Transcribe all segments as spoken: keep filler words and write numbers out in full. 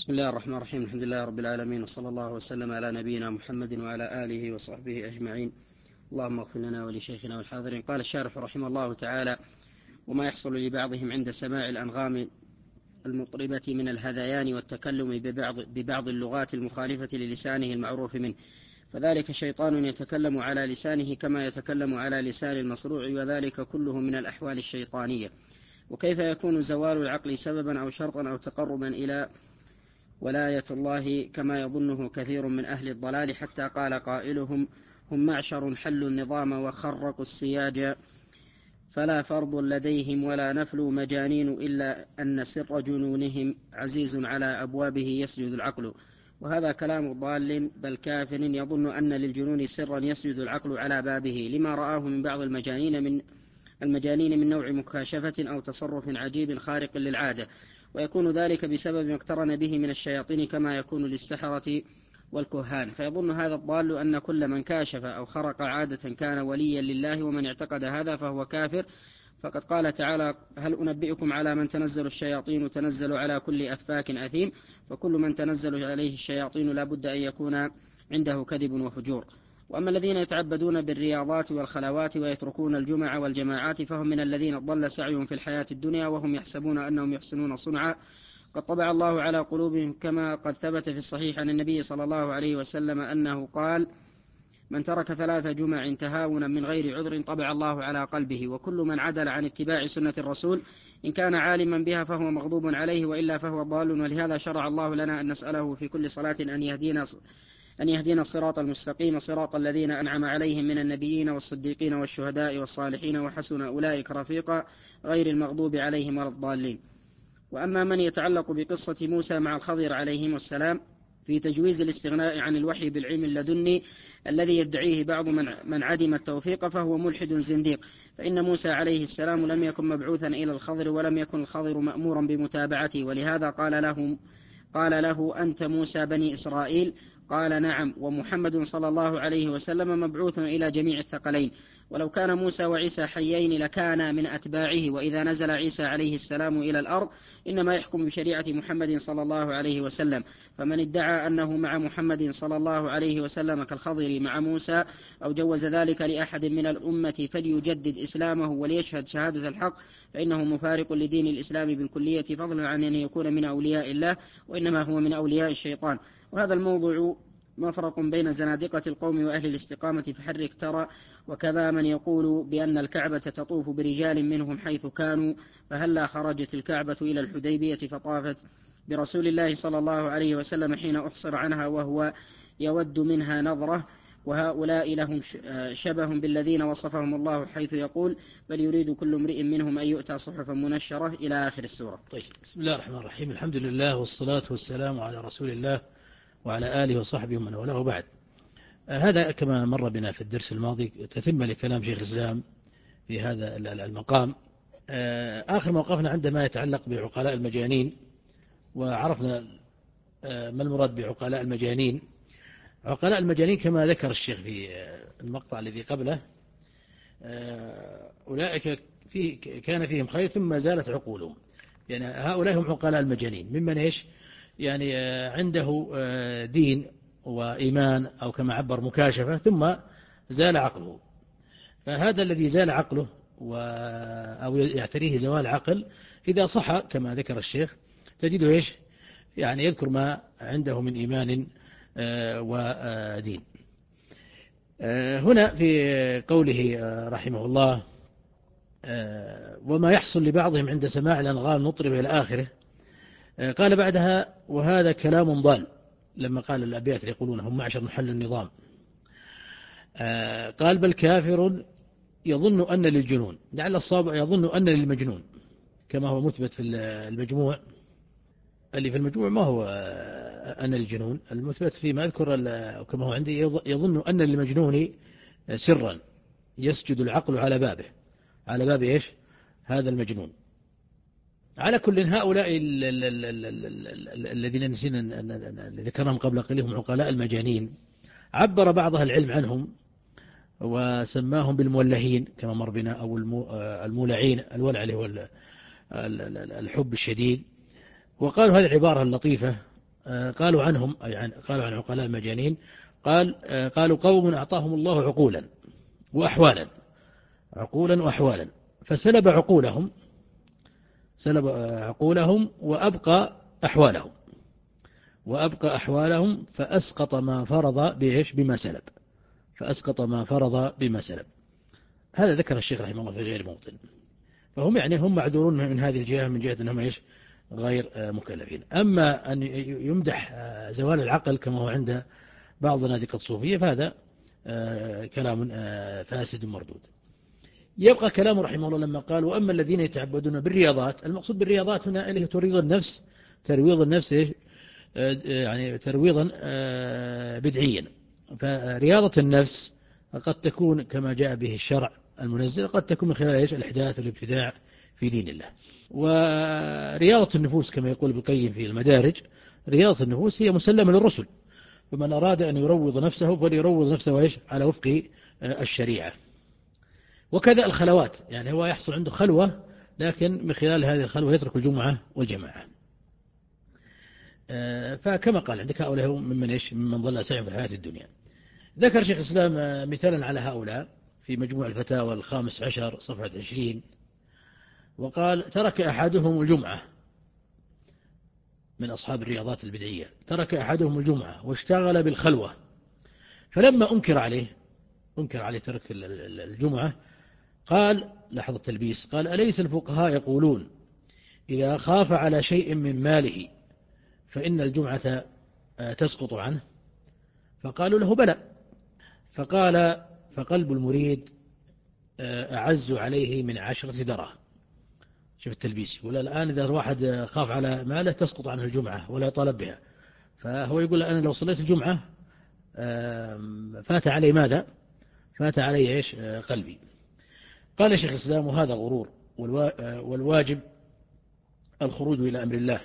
بسم الله الرحمن الرحيم. الحمد لله رب العالمين، وصلى الله وسلم على نبينا محمد وعلى آله وصحبه أجمعين. اللهم اغفر لنا ولشيخنا والحاضرين. قال الشارح رحمه الله تعالى: وما يحصل لبعضهم عند سماع الأنغام المطربة من الهذيان والتكلم ببعض, ببعض اللغات المخالفة للسانه المعروف منه، فذلك شيطان يتكلم على لسانه كما يتكلم على لسان المصروع، وذلك كله من الأحوال الشيطانية. وكيف يكون زوال العقل سببا أو شرطا أو تقربا إلى ولاية الله كما يظنه كثير من أهل الضلال، حتى قال قائلهم: هم معشر حلوا النظام وخرقوا السياج، فلا فرض لديهم ولا نفل مجانين، إلا أن سر جنونهم عزيز على أبوابه يسجد العقل. وهذا كلام ضال بل كافر يظن أن للجنون سرا يسجد العقل على بابه، لما رآه من بعض المجانين من المجانين من نوع مكاشفة أو تصرف عجيب خارق للعادة، ويكون ذلك بسبب ما اقترن به من الشياطين كما يكون للسحرة والكهان. فيظن هذا الضال أن كل من كاشف أو خرق عادة كان وليا لله، ومن اعتقد هذا فهو كافر. فقد قال تعالى: هل أنبئكم على من تنزل الشياطين؟ تنزل على كل أفاك أثيم. فكل من تنزل عليه الشياطين لا بد أن يكون عنده كذب وفجور. وأما الذين يتعبدون بالرياضات والخلوات ويتركون الجمع والجماعات، فهم من الذين ضل سعيهم في الحياة الدنيا وهم يحسبون أنهم يحسنون صنعا، قد طبع الله على قلوبهم، كما قد ثبت في الصحيح عن النبي صلى الله عليه وسلم أنه قال: من ترك ثلاث جمع تهاونا من غير عذر طبع الله على قلبه. وكل من عدل عن اتباع سنة الرسول إن كان عالما بها فهو مغضوب عليه، وإلا فهو ضال. ولهذا شرع الله لنا أن نسأله في كل صلاة أن يهدينا أن يهدينا الصراط المستقيم، صراط الذين أنعم عليهم من النبيين والصديقين والشهداء والصالحين وحسن أولئك رفيقا، غير المغضوب عليهم ولا الضالين. وأما من يتعلق بقصة موسى مع الخضر عليهم السلام في تجويز الاستغناء عن الوحي بالعلم اللدني الذي يدعيه بعض من, من عدم التوفيق، فهو ملحد زنديق. فإن موسى عليه السلام لم يكن مبعوثا إلى الخضر، ولم يكن الخضر مأمورا بمتابعته، ولهذا قال له قال له: أنت موسى بني إسرائيل؟ قال: نعم. ومحمد صلى الله عليه وسلم مبعوث إلى جميع الثقلين. ولو كان موسى وعيسى حيين لكان من أتباعه، وإذا نزل عيسى عليه السلام إلى الأرض إنما يحكم بشريعة محمد صلى الله عليه وسلم. فمن ادعى أنه مع محمد صلى الله عليه وسلم كالخضر مع موسى، أو جوز ذلك لأحد من الأمة، فليجدد إسلامه وليشهد شهادة الحق، فإنه مفارق لدين الإسلام بالكلية، فضلا عن أن يكون من أولياء الله، وإنما هو من أولياء الشيطان. وهذا الموضوع مفرق بين زنادقة القوم وأهل الاستقامة فحرك ترى. وكذا من يقول بأن الكعبة تطوف برجال منهم حيث كانوا، فهلا خرجت الكعبة إلى الحديبية فطافت برسول الله صلى الله عليه وسلم حين أحصر عنها وهو يود منها نظرة. وهؤلاء لهم شبه بالذين وصفهم الله حيث يقول: بل يريد كل امرئ منهم أن يؤتى صحفا منشرة، إلى آخر السورة. طيب، بسم الله الرحمن الرحيم. الحمد لله والصلاة والسلام على رسول الله وعلى آله وصحبه ومن والاه، بعد. هذا كما مر بنا في الدرس الماضي تتم لكلام شيخ الإسلام في هذا المقام. آخر موقفنا عندما يتعلق بعقلاء المجانين، وعرفنا ما المراد بعقلاء المجانين. عقلاء المجانين كما ذكر الشيخ في المقطع الذي قبله، أولئك فيه كان فيهم خير ثم زالت عقولهم. يعني هؤلاء هم عقلاء المجانين، ممن إيش؟ يعني عنده دين وإيمان، أو كما عبر مكاشفة، ثم زال عقله. فهذا الذي زال عقله أو يعتريه زوال عقل، إذا صح كما ذكر الشيخ تجده إيش؟ يعني يذكر ما عنده من إيمان ودين. هنا في قوله رحمه الله: وما يحصل لبعضهم عند سماع الأنغام نطرب إلى آخره، قال بعدها: وهذا كلام ضال. لما قال الأبيات اللي يقولون هم معشر محل النظام، قال: بل كافر يظن أن للجنون، لعل الصواب يظن أن للمجنون، كما هو مثبت في المجموع. اللي في المجموع ما هو أن للجنون، المثبت فيما أذكر كما هو عندي: يظن أن للمجنون سرا يسجد العقل على بابه، على باب إيش؟ هذا المجنون. على كل، هؤلاء الذين نسينا ذكرهم قبل قليل هم عقلاء المجانين. عبر بعض أهل العلم عنهم وسماهم بالمولهين كما مر بنا، أو المولعين، الولع اللي هو الحب الشديد. وقالوا هذه العبارة اللطيفة قالوا عنهم يعني قالوا عن عقلاء المجانين قال قالوا قوم أعطاهم الله عقولا وأحوالا عقولا وأحوالا فسلب عقولهم سلب عقولهم وأبقى أحوالهم وأبقى أحوالهم فأسقط ما فرض بإيش بما سلب فأسقط ما فرض بما سلب. هذا ذكر الشيخ رحمه الله في غير موطن. فهم يعني هم معذورون من هذه الجهة من جهة أنهم إيش غير مكلفين. أما أن يمدح زوال العقل كما هو عند بعض زنادقة الصوفية فهذا كلام فاسد مردود. يبقى كلامه رحمه الله لما قال وأما الذين يتعبدون بالرياضات. المقصود بالرياضات هنا اللي هي تريض النفس ترويض النفس إيش يعني ترويضا بدعيا. فرياضة النفس قد تكون كما جاء به الشرع المنزل قد تكون من خلال إيش الإحداث والابتداع في دين الله. ورياضة النفوس كما يقول ابن القيم في المدارج رياضة النفوس هي مسلمة للرسل فمن أراد أن يروض نفسه فليروض نفسه إيش على وفق الشريعة. وكذا الخلوات يعني هو يحصل عنده خلوة لكن من خلال هذه الخلوة يترك الجمعة والجماعة. فكما قال عندك هؤلاء ممن إيش ممن ضل سعيهم في الحياة الدنيا. ذكر شيخ الإسلام مثالا على هؤلاء في مجموع الفتاوى الخامس عشر صفحة عشرين وقال ترك أحدهم الجمعة من أصحاب الرياضات البدعية ترك أحدهم الجمعة واشتغل بالخلوة فلما أنكر عليه أنكر عليه ترك الجمعة قال لحظة التلبيس قال أليس الفقهاء يقولون إذا خاف على شيء من ماله فإن الجمعة تسقط عنه فقالوا له بلى فقال فقلب المريد أعز عليه من عشرة دراهم. شوف التلبيس يقول الآن إذا الواحد خاف على ماله تسقط عنه الجمعة ولا يطالب بها فهو يقول أنا لو صليت الجمعة فات علي ماذا فات علي إيش قلبي. قال شيخ الإسلام وهذا غرور والواجب الخروج إلى أمر الله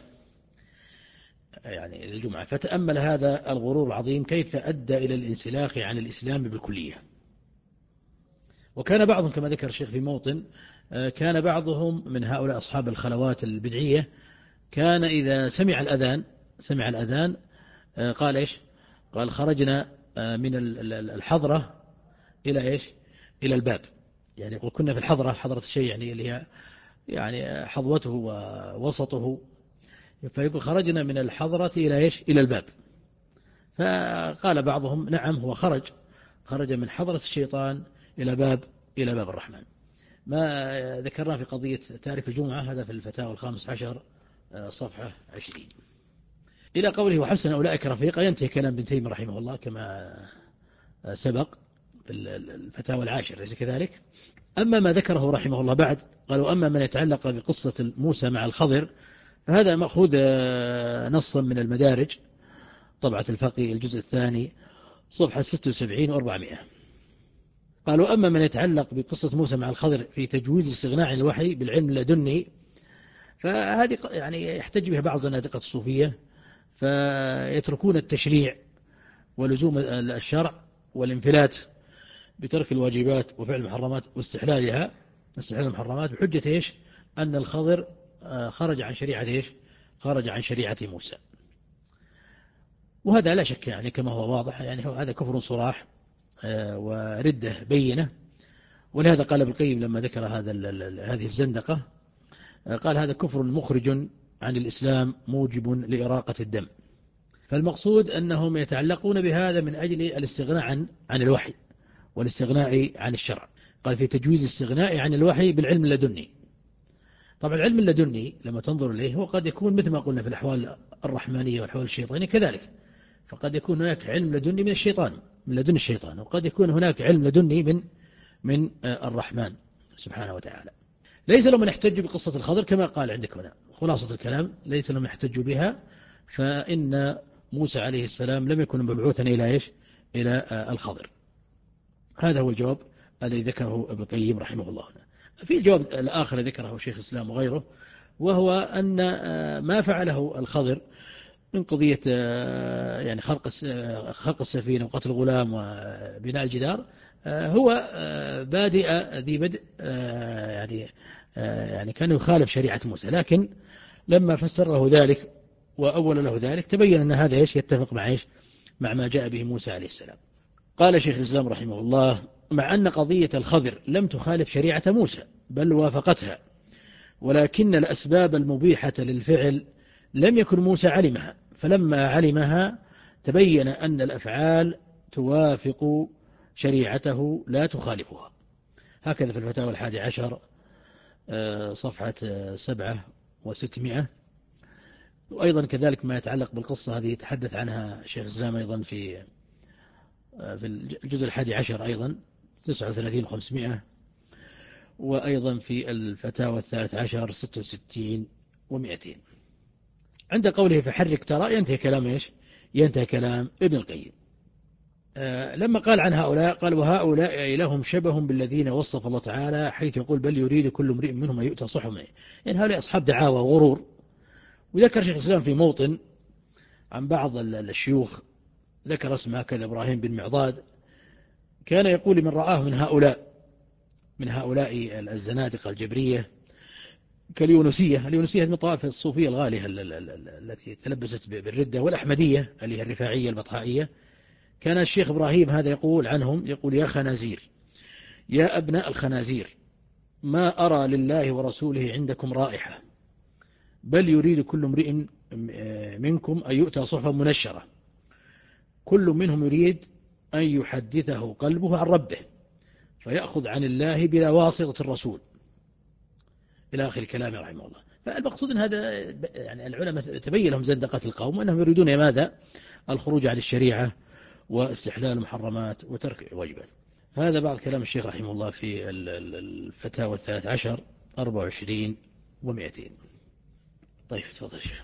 يعني الجمعة. فتأمل هذا الغرور العظيم كيف أدى إلى الانسلاخ عن الإسلام بالكلية. وكان بعضهم كما ذكر الشيخ في موطن كان بعضهم من هؤلاء أصحاب الخلوات البدعية كان إذا سمع الأذان سمع الأذان قال إيش قال خرجنا من الحضرة إلى إيش إلى الباب. يعني يقول كنا في الحضرة حضرة الشيء يعني اللي هي يعني حظوته ووسطه فيقول خرجنا من الحضرة إلى إيش إلى الباب. فقال بعضهم نعم هو خرج خرج من حضرة الشيطان إلى باب إلى باب الرحمن. ما ذكرنا في قضية تارك الجمعة هذا في الفتاوى الخامس عشر صفحة عشرين إلى قوله وحسن أولئك رفيقا. ينتهي كلام ابن تيمية رحمه الله كما سبق في الفتاوى العاشر ليس كذلك. أما ما ذكره رحمه الله بعد قالوا أما من يتعلق بقصة موسى مع الخضر فهذا مأخوذ نصا من المدارج طبعة الفقي الجزء الثاني صفحة ستة وسبعين وأربعمائة. قالوا أما من يتعلق بقصة موسى مع الخضر في تجويز الاستغناء عن الوحي بالعلم اللدني فهذه يعني يحتج بها بعض زنادقة الصوفية فيتركون التشريع ولزوم الشرع والانفلات بترك الواجبات وفعل المحرمات واستحلالها استحلال المحرمات بحجة إيش أن الخضر خرج عن شريعة إيش خرج عن شريعة موسى. وهذا لا شك يعني كما هو واضح يعني هذا كفر صراح وردة بينة. ولهذا قال ابن القيم لما ذكر هذا هذه الزندقة قال هذا كفر مخرج عن الإسلام موجب لإراقة الدم. فالمقصود أنهم يتعلقون بهذا من أجل الاستغناء عن عن الوحي والاستغناء عن الشرع. قال في تجويز الاستغناء عن الوحي بالعلم اللدني. طبعا العلم اللدني لما تنظر إليه هو قد يكون مثل ما قلنا في الأحوال الرحمانية والأحوال الشيطانية كذلك. فقد يكون هناك علم لدني من الشيطان من لدن الشيطان وقد يكون هناك علم لدني من من الرحمن سبحانه وتعالى. ليس لهم من يحتج بقصة الخضر كما قال عندك هنا. خلاصة الكلام ليس لهم يحتج بها فإن موسى عليه السلام لم يكن مبعوثا إلى إيش إلى الخضر. هذا هو الجواب الذي ذكره ابن القيم رحمه الله. في الجواب الآخر ذكره شيخ الإسلام وغيره وهو أن ما فعله الخضر من قضية يعني خلق خلق السفينة وقتل الغلام وبناء الجدار هو بادئ ذي بدء يعني يعني كان يخالف شريعة موسى. لكن لما فسر له ذلك وأول له ذلك تبين أن هذا إيش يتفق مع إيش مع ما جاء به موسى عليه السلام. قال شيخ الإسلام رحمه الله: مع أن قضية الخضر لم تخالف شريعة موسى بل وافقتها، ولكن الأسباب المبيحة للفعل لم يكن موسى علمها، فلما علمها تبين أن الأفعال توافق شريعته لا تخالفها. هكذا في الفتاوى الحادي عشر صفحة سبعة وستمائة. وأيضا كذلك ما يتعلق بالقصة هذه يتحدث عنها شيخ الإسلام أيضا في في الجزء الحادي عشر أيضا تسعة وثلاثين وخمسمائة، وأيضا في الفتاوى الثالث عشر ستة وستين ومئتين. عند قوله فحرك ترى ينتهي كلام إيش ينتهي كلام ابن القيم. آه لما قال عن هؤلاء قال: وهؤلاء لهم شبه بالذين وصف الله تعالى حيث يقول: بل يريد كل امرئ منهم أن يؤتى صحفا. يعني هؤلاء أصحاب دعاوى وغرور. وذكر شيخ الإسلام في موطن عن بعض الشيوخ، ذكر اسمه كذا إبراهيم بن معضاد، كان يقول من رآه من هؤلاء من هؤلاء الزنادقة الجبرية كاليونسية. اليونسية من طوائف الصوفية الغالية التي تلبست بالردة، والأحمدية اللي هي الرفاعية البطحائية. كان الشيخ إبراهيم هذا يقول عنهم، يقول: يا خنازير، يا أبناء الخنازير، ما أرى لله ورسوله عندكم رائحة، بل يريد كل امرئ منكم أن يؤتى صحفا منشرة، كل منهم يريد أن يحدثه قلبه عن ربه فيأخذ عن الله بلا واسطة الرسول، إلى آخر كلامه رحمه الله. فالمقصود أن هذا يعني العلماء تبين لهم زندقة القوم وأنهم يريدون ماذا؟ الخروج عن الشريعة واستحلال المحرمات وترك الواجبات. هذا بعض كلام الشيخ رحمه الله في الفتاوى الثالث عشر أربعة وعشرين ومئتين. طيب تفضل شيخ.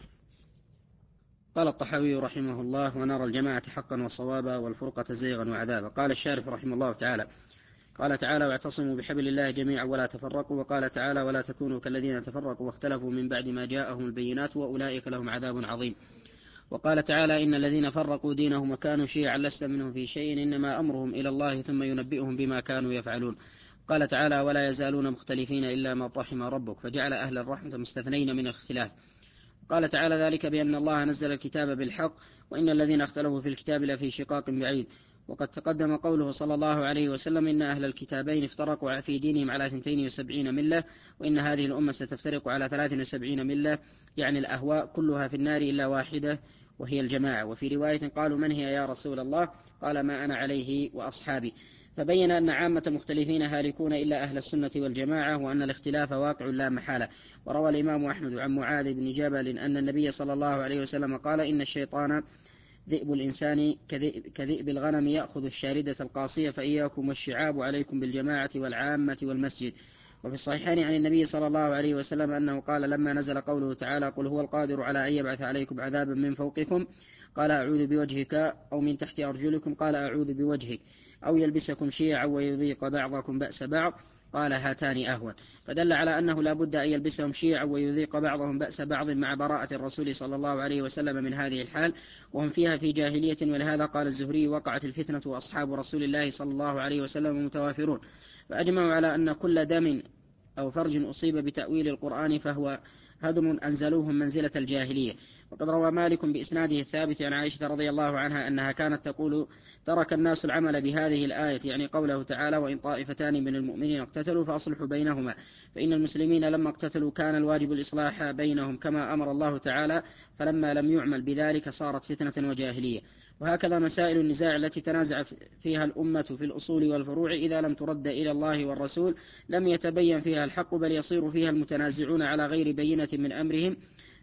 قال الطحاوي رحمه الله: ونرى الجماعة حقا وصوابا والفرقة زيغا وعذابا. قال الشارح رحمه الله تعالى: قال تعالى: واعتصموا بحبل الله جميعا ولا تفرقوا. وقال تعالى: ولا تكونوا كالذين تفرقوا واختلفوا من بعد ما جاءهم البينات وأولئك لهم عذاب عظيم. وقال تعالى: إن الذين فرقوا دينهم وكانوا شيعا لست منهم في شيء إنما أمرهم إلى الله ثم ينبئهم بما كانوا يفعلون. قال تعالى: ولا يزالون مختلفين إلا ما رحم ربك، فجعل أهل الرحمة مستثنين من الاختلاف. قال تعالى: ذلك بأن الله نزل الكتاب بالحق وإن الذين اختلفوا في الكتاب لفي شقاق بعيد. وقد تقدم قوله صلى الله عليه وسلم: إن أهل الكتابين افترقوا في دينهم على اثنتين وسبعين ملة، وإن هذه الأمة ستفترق على ثلاث وسبعين ملة، يعني الأهواء كلها في النار إلا واحدة وهي الجماعة. وفي رواية قالوا: من هي يا رسول الله؟ قال: ما أنا عليه وأصحابي. فبين أن عامة المختلفين هالكون إلا أهل السنة والجماعة، وأن الاختلاف واقع لا محالة. وروى الإمام أحمد عن معاذ بن جبل أن النبي صلى الله عليه وسلم قال: إن الشيطان ذئب الإنسان كذئب الغنم يأخذ الشاردة القاصية، فإياكم والشعاب عليكم بالجماعة والعامة والمسجد. وفي الصحيحين عن النبي صلى الله عليه وسلم أنه قال لما نزل قوله تعالى: قل هو القادر على أن يبعث عليكم عذابا من فوقكم، قال: أعوذ بوجهك، أو من تحت أرجلكم، قال: أعوذ بوجهك، أو يلبسكم شيعا ويذيق بعضكم بأس بعض، قال: هاتان أهون. فدل على أنه لا بد أن يلبسهم شيعا ويذيق بعضهم بأس بعض مع براءة الرسول صلى الله عليه وسلم من هذه الحال، وهم فيها في جاهلية. ولهذا قال الزهري: وقعت الفتنة وأصحاب رسول الله صلى الله عليه وسلم متوافرون، فأجمعوا على أن كل دم أو فرج أصيب بتأويل القرآن فهو هدم أنزلوهم منزلة الجاهلية. وقد روى مالك بإسناده الثابت عن عائشة رضي الله عنها أنها كانت تقول: ترك الناس العمل بهذه الآية، يعني قوله تعالى: وإن طائفتان من المؤمنين اقتتلوا فأصلحوا بينهما، فإن المسلمين لما اقتتلوا كان الواجب الإصلاح بينهم كما أمر الله تعالى، فلما لم يعمل بذلك صارت فتنة وجاهلية. وهكذا مسائل النزاع التي تنازع فيها الأمة في الأصول والفروع إذا لم ترد إلى الله والرسول لم يتبين فيها الحق، بل يصير فيها المتنازعون على غير بينة من أمرهم،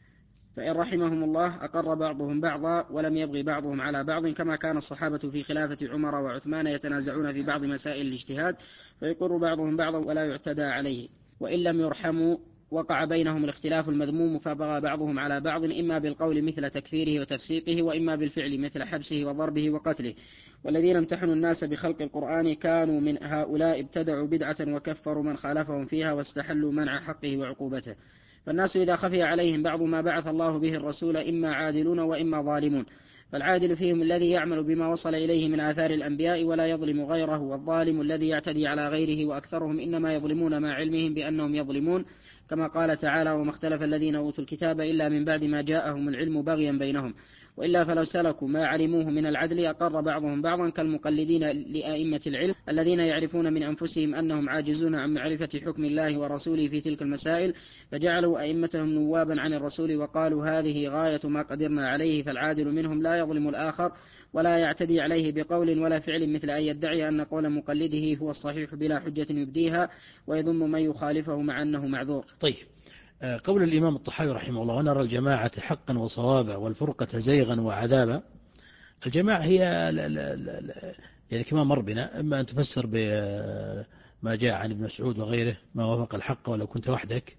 فإن رحمهم الله أقر بعضهم بعضا ولم يبغي بعضهم على بعض، كما كان الصحابة في خلافة عمر وعثمان يتنازعون في بعض مسائل الاجتهاد فيقر بعضهم بعضا ولا يعتدى عليه، وإن لم يرحموا وقع بينهم الاختلاف المذموم فبغى بعضهم على بعض، إما بالقول مثل تكفيره وتفسيقه، وإما بالفعل مثل حبسه وضربه وقتله. والذين امتحنوا الناس بخلق القرآن كانوا من هؤلاء ابتدعوا بدعة وكفروا من خالفهم فيها واستحلوا منع حقه وعقوبته. فالناس إذا خفي عليهم بعض ما بعث الله به الرسول إما عادلون وإما ظالمون، فالعادل فيهم الذي يعمل بما وصل إليه من آثار الأنبياء ولا يظلم غيره، والظالم الذي يعتدي على غيره، وأكثرهم إنما يظلمون مع علمهم بأنهم يظلمون، كما قال تعالى وما اختلف الذين أوتوا الكتاب إلا من بعد ما جاءهم العلم بغيا بينهم وإلا فلو سلكوا ما علموه من العدل أقر بعضهم بعضا كالمقلدين لأئمة العلم الذين يعرفون من أنفسهم أنهم عاجزون عن معرفة حكم الله ورسوله في تلك المسائل فجعلوا أئمتهم نوابا عن الرسول وقالوا هذه غاية ما قدرنا عليه فالعادل منهم لا يظلم الآخر ولا يعتدي عليه بقول ولا فعل مثل أن يدعي أن قول مقلده هو الصحيح بلا حجة يبديها ويضم من يخالفه مع أنه معذور. طيب، قول الإمام الطحاوي رحمه الله ونرى الجماعة حقا وصوابا والفرقة زيغا وعذابا. الجماعة هي لا لا لا لا يعني كما مر بنا، إما أن تفسر بما جاء عن ابن مسعود وغيره ما وافق الحق ولو كنت وحدك،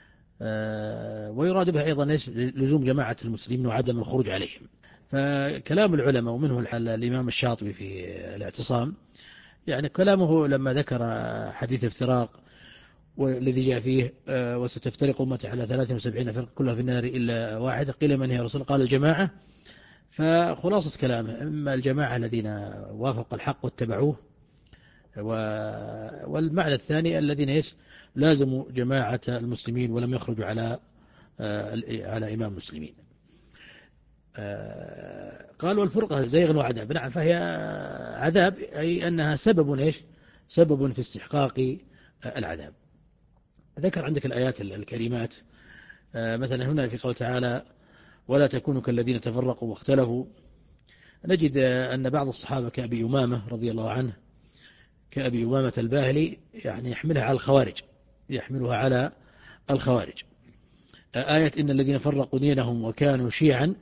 ويراد بها أيضا لزوم جماعة المسلمين وعدم الخروج عليهم. فكلام العلماء ومنه الإمام الشاطبي في الاعتصام، يعني كلامه لما ذكر حديث الافتراق والذي جاء فيه وستفترق أمتي على ثلاث وسبعين فرقة كلها في النار إلا واحدة قيل من هي رسول؟ قال الجماعة. فخلاصة كلامه إما الجماعة الذين وافقوا الحق واتبعوه، والمعنى الثاني الذين لازموا جماعة المسلمين ولم يخرجوا على على إمام المسلمين. قال والفرقة زيغ وعذاب، نعم فهي عذاب أي أنها سبب إيش؟ سبب في استحقاق العذاب. ذكر عندك الآيات الكريمات، مثلا هنا في قول تعالى ولا تكونوا كالذين تفرقوا واختلفوا. نجد أن بعض الصحابة كأبي أمامة رضي الله عنه، كأبي أمامة الباهلي، يعني يحملها على الخوارج، يحملها على الخوارج. آية إن الذين فرقوا دينهم وكانوا شيعا،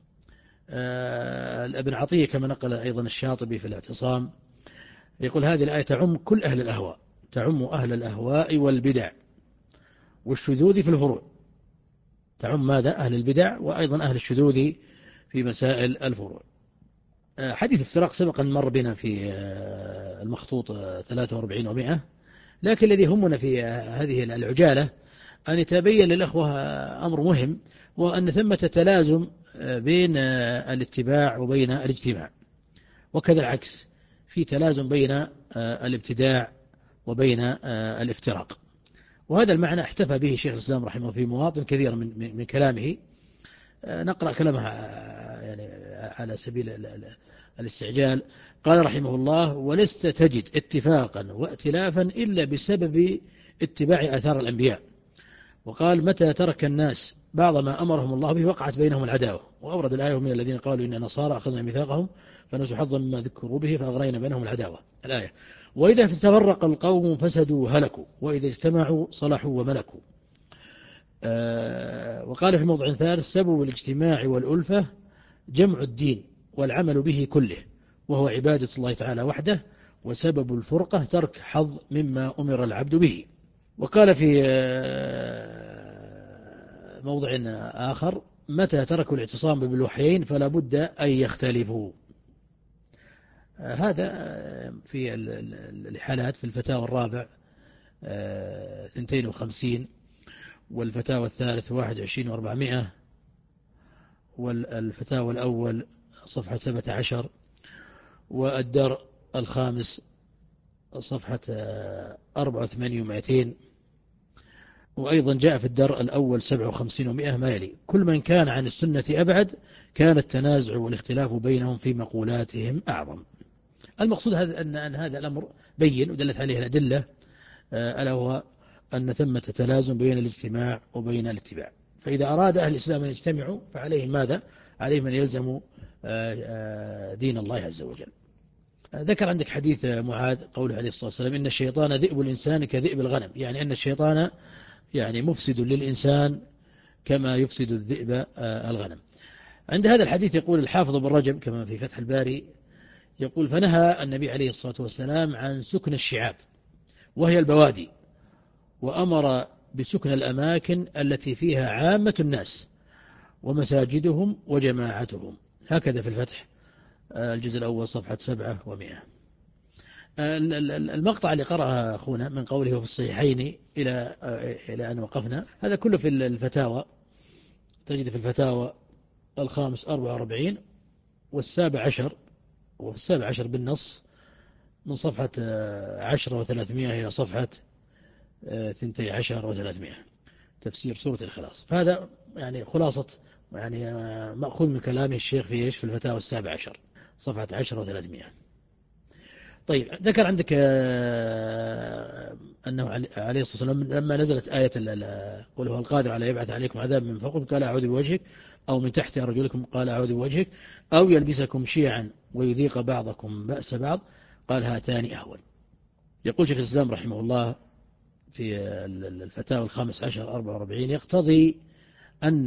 ابن عطية كما نقل أيضا الشاطبي في الاعتصام يقول هذه الآية تعم كل أهل الأهواء، تعم أهل الأهواء والبدع والشذوذ في الفروع، تعم ماذا؟ أهل البدع وأيضا أهل الشذوذ في مسائل الفروع. حديث افتراق سبقا مر بنا في المخطوط ثلاثة وأربعين ومئة، لكن الذي همنا في هذه العجالة أن يتبين للأخوة أمر مهم، وأن ثمة تلازم بين الاتباع وبين الاجتماع، وكذا العكس، في تلازم بين الابتداع وبين الافتراق. وهذا المعنى احتفى به شيخ الإسلام رحمه الله في مواطن كثيرة من من كلامه. نقرأ كلامها يعني على سبيل الاستعجال. قال رحمه الله ولست تجد اتفاقا وائتلافا إلا بسبب اتباع آثار الأنبياء. وقال متى ترك الناس بعض ما أمرهم الله به وقعت بينهم العداوة. وأورد الآية من الذين قالوا إن نصارى أخذنا ميثاقهم فنسوا حظا مما ذكروا به فأغرينا بينهم العداوة الآية. وإذا تفرق القوم فسدوا هلكوا وإذا اجتمعوا صلحوا وملكوا. آه وقال في موضع ثالث سبب الاجتماع والألفة جمع الدين والعمل به كله وهو عبادة الله تعالى وحده، وسبب الفرقة ترك حظ مما أمر العبد به. وقال في موضع آخر متى تركوا الاعتصام بالوحيين فلا بد أن يختلفوا. هذا في الحالات في الفتاوى الرابع اثنتين وخمسين والفتاوى الثالث واحد وعشرين وأربعمائة والفتاوى الأول صفحة سبعة عشر والدر الخامس صفحة أربعة وثمانين ومائتين. وأيضا جاء في الدر الأول سبعة وخمسين ومائة ما يلي كل من كان عن السنة أبعد كان التنازع والاختلاف بينهم في مقولاتهم أعظم. المقصود هذا أن هذا الأمر بين ودلت عليه الأدلة، ألا هو أن ثمة تلازم بين الاجتماع وبين الاتباع. فإذا أراد أهل الإسلام أن يجتمعوا فعليهم ماذا؟ عليهم أن يلزموا دين الله عز وجل. ذكر عندك حديث معاذ قوله عليه الصلاة والسلام إن الشيطان ذئب الإنسان كذئب الغنم، يعني أن الشيطان يعني مفسد للإنسان كما يفسد الذئب الغنم. عند هذا الحديث يقول الحافظ ابن رجب كما في فتح الباري يقول فنهى النبي عليه الصلاة والسلام عن سكن الشعاب وهي البوادي، وأمر بسكن الأماكن التي فيها عامة الناس ومساجدهم وجماعتهم. هكذا في الفتح الجزء الأول صفحة سبعة ومئة. المقطع اللي قرأها أخونا من قوله في الصحيحين إلى إلى أن وقفنا هذا كله في الفتاوى، تجد في الفتاوى الخامس أربعة وأربعين والسابع عشر وفي السابع عشر بالنص من صفحة عشرة وثلاثمائة إلى صفحة ثنتي عشر وثلاثمائة. تفسير سورة الإخلاص. فهذا يعني خلاصة يعني مأخوذ من كلامه الشيخ في إيش في الفتاوى السابع عشر صفحة عشرة وثلاثمائة. طيب ذكر عندك أنه عليه الصلاة والسلام لما نزلت آية قل هو القادر على يبعث عليكم عذاب من فوقكم قال أعوذ بوجهك، أو من تحت أرجلكم قال أعوذ بوجهك، أو يلبسكم شيعا ويذيق بعضكم بأس بعض قال هاتان أهون. يقول شيخ الإسلام رحمه الله في الفتاوى الخامس عشر أربعة وأربعين يقتضي أن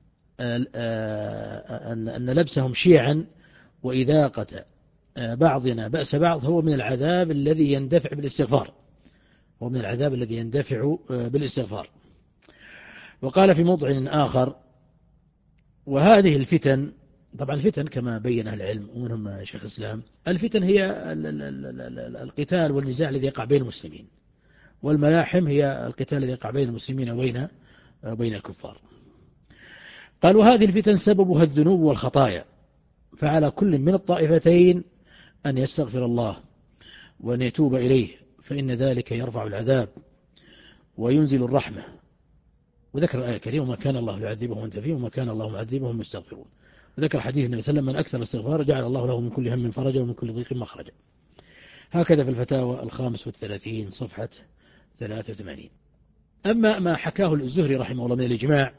أن أن لبسهم شيعا وإذاقة بعضنا بأس بعض هو من العذاب الذي يندفع بالاستغفار، هو من العذاب الذي يندفع بالاستغفار. وقال في موضع آخر وهذه الفتن، طبعا الفتن كما بين أهل العلم ومنهم شيخ الإسلام، الفتن هي القتال والنزاع الذي يقع بين المسلمين، والملاحم هي القتال الذي يقع بين المسلمين وبين بين الكفار. قال وهذه الفتن سببها الذنوب والخطايا، فعلى كل من الطائفتين أن يستغفر الله وأن يتوب إليه، فإن ذلك يرفع العذاب وينزل الرحمة. وذكر الآية الكريمة وما كان الله يعذبهم وأنت فيهم وما كان الله معذبهم يستغفرون. وذكر حديث النبي صلى الله عليه وسلم من أكثر الاستغفار جعل الله له من كل هم فرجا ومن كل ضيق مخرجا. هكذا في الفتاوى الخامس والثلاثين صفحة ثلاثة وثمانين. أما ما حكاه الزهري رحمه الله من الإجماع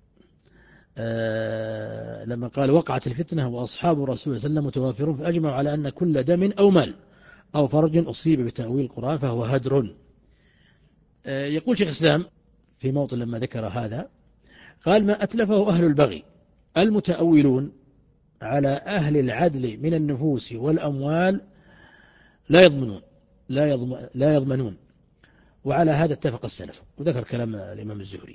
آه لما قال وقعت الفتنة وأصحاب الرسول صلى الله عليه وسلم متوافرون فأجمعوا على أن كل دم أو مال أو فرج أصيب بتأويل القرآن فهو هدر. آه يقول شيخ الإسلام في موطن لما ذكر هذا قال ما أتلفه أهل البغي المتأولون على أهل العدل من النفوس والأموال لا يضمنون لا, يضم لا يضمنون وعلى هذا اتفق السلف. وذكر كلام الإمام الزهري.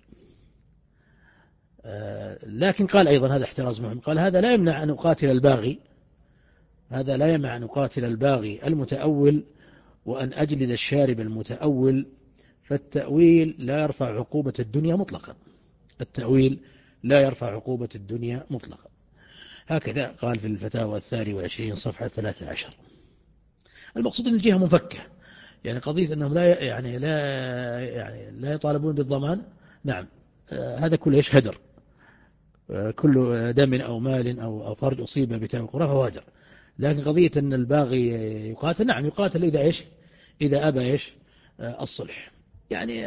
لكن قال أيضا هذا احتراز مهم، قال هذا لا يمنع أن أقاتل الباغي، هذا لا يمنع أن أقاتل الباغي المتأول وأن أجلد الشارب المتأول، فالتأويل لا يرفع عقوبة الدنيا مطلقا، التأويل لا يرفع عقوبة الدنيا مطلقا. هكذا قال في الفتاوى الثانية والعشرين صفحة ثلاثة عشر. المقصود أن الجهة منفكة، يعني قضية أنهم لا يعني لا يعني لا يطالبون بالضمان، نعم هذا كله ايش هدر، كل دم أو مال أو فرج أصيب بتأويل القرآن فهو هدر. لكن قضية أن الباغي يقاتل، نعم يقاتل إذا إيش إذا أبى إيش الصلح. يعني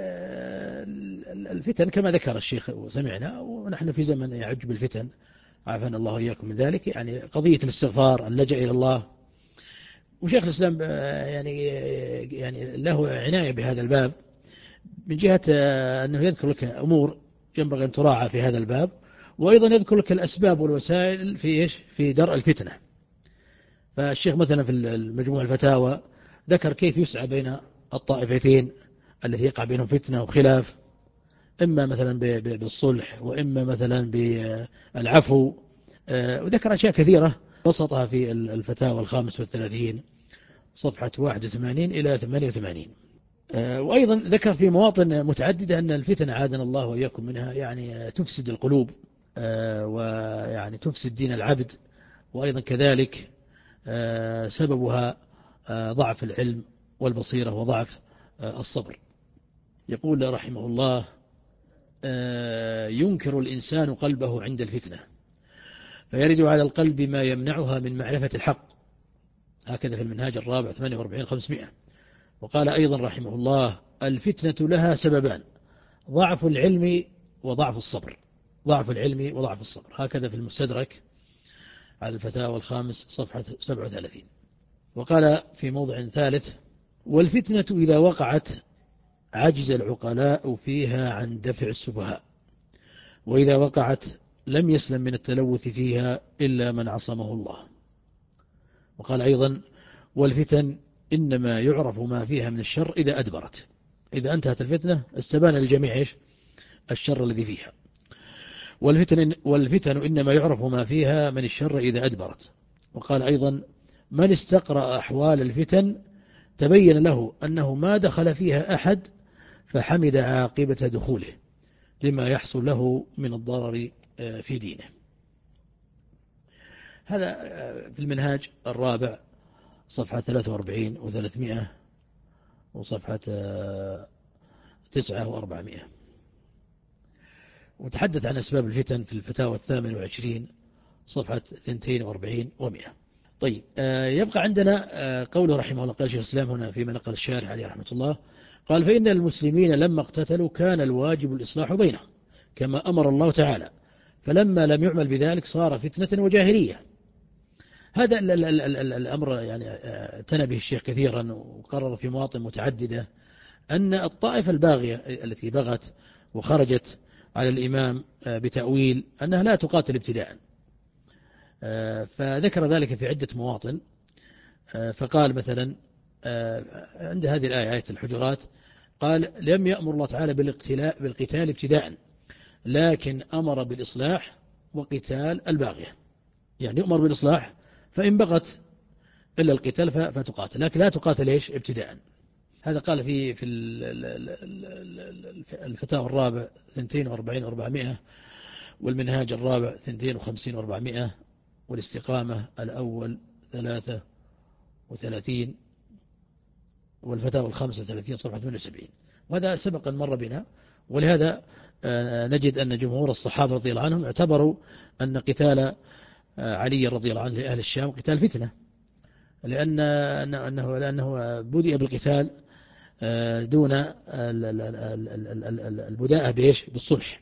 الفتن كما ذكر الشيخ وسمعنا، ونحن في زمن يعج بالفتن عافانا الله وإياكم من ذلك. يعني قضية الاستغفار اللجأ إلى الله، وشيخ الإسلام يعني يعني له عناية بهذا الباب من جهة أنه يذكر لك أمور ينبغي أن تراعى في هذا الباب، وأيضا يذكر لك الأسباب والوسائل في إيش في درء الفتنة. فالشيخ مثلا في المجموع الفتاوى ذكر كيف يسعى بين الطائفتين التي يقع بينهم فتنة وخلاف، إما مثلا بالصلح وإما مثلا بالعفو، وذكر أشياء كثيرة بسطها في الفتاوى الخامس والثلاثين صفحة واحد وثمانين إلى ثمانية وثمانين. وأيضا ذكر في مواطن متعددة أن الفتن عادنا الله وإياكم منها يعني تفسد القلوب ويعني تفسد دين العبد، وأيضا كذلك سببها ضعف العلم والبصيرة وضعف الصبر. يقول رحمه الله ينكر الإنسان قلبه عند الفتنة فيرد على القلب ما يمنعها من معرفة الحق. هكذا في المنهاج الرابع ثمانية وأربعين خمسمائة. وقال أيضا رحمه الله الفتنة لها سببان، ضعف العلم وضعف الصبر، ضعف العلم وضعف الصبر. هكذا في المستدرك على الفتاوى الخامس صفحة سبعة وثلاثين. وقال في موضع ثالث والفتنة إذا وقعت عجز العقلاء فيها عن دفع السفهاء، وإذا وقعت لم يسلم من التلوث فيها إلا من عصمه الله. وقال أيضا والفتن إنما يعرف ما فيها من الشر إذا أدبرت، إذا انتهت الفتنة استبان للجميع الشر الذي فيها. والفتن, والفتن إنما يعرف ما فيها من الشر إذا أدبرت. وقال أيضا من استقرأ أحوال الفتن تبين له أنه ما دخل فيها أحد فحمد عاقبة دخوله لما يحصل له من الضرر في دينه. هذا في المنهاج الرابع صفحة ثلاثة وأربعين وثلاثمائة وصفحة تسعة وأربعمائة. وتحدث عن أسباب الفتن في الفتاوى الثامن وعشرين صفحة اثنتين وأربعين ومئة. طيب يبقى عندنا قوله رحمه الله، قال شيخ الإسلام هنا فيما نقل الشارح عليه رحمة الله، قال فإن المسلمين لما اقتتلوا كان الواجب الإصلاح بينهم كما أمر الله تعالى، فلما لم يعمل بذلك صار فتنة وجاهلية. هذا ال ال ال ال الأمر يعني اعتنى به الشيخ كثيرا وقرر في مواطن متعددة أن الطائفة الباغية التي بغت وخرجت على الإمام بتأويل أنها لا تقاتل ابتداء، فذكر ذلك في عدة مواطن. فقال مثلا عند هذه الآية آية الحجرات، قال لم يأمر الله تعالى بالقتال ابتداء، لكن أمر بالإصلاح وقتال الباغية. يعني يؤمر بالإصلاح، فإن بغت إلا القتال فتقاتل، لكن لا تقاتل إيش ابتداء. هذا قال في في الفتاوى الرابع اثنتين وأربعين وأربعمائة، والمنهاج الرابع اثنتين وخمسين وأربعمائة، والاستقامة الأول ثلاثة وثلاثين، والفتاوى الخمسة وثلاثين صفحة ثمانية وسبعين. وهذا سبقا مر بنا. ولهذا نجد أن جمهور الصحابة رضي الله عنهم اعتبروا أن قتال علي رضي الله عنه لأهل الشام قتال فتنة، لأن أنه لأنه بدأ بالقتال دون البداءة بإيش؟ بالصلح.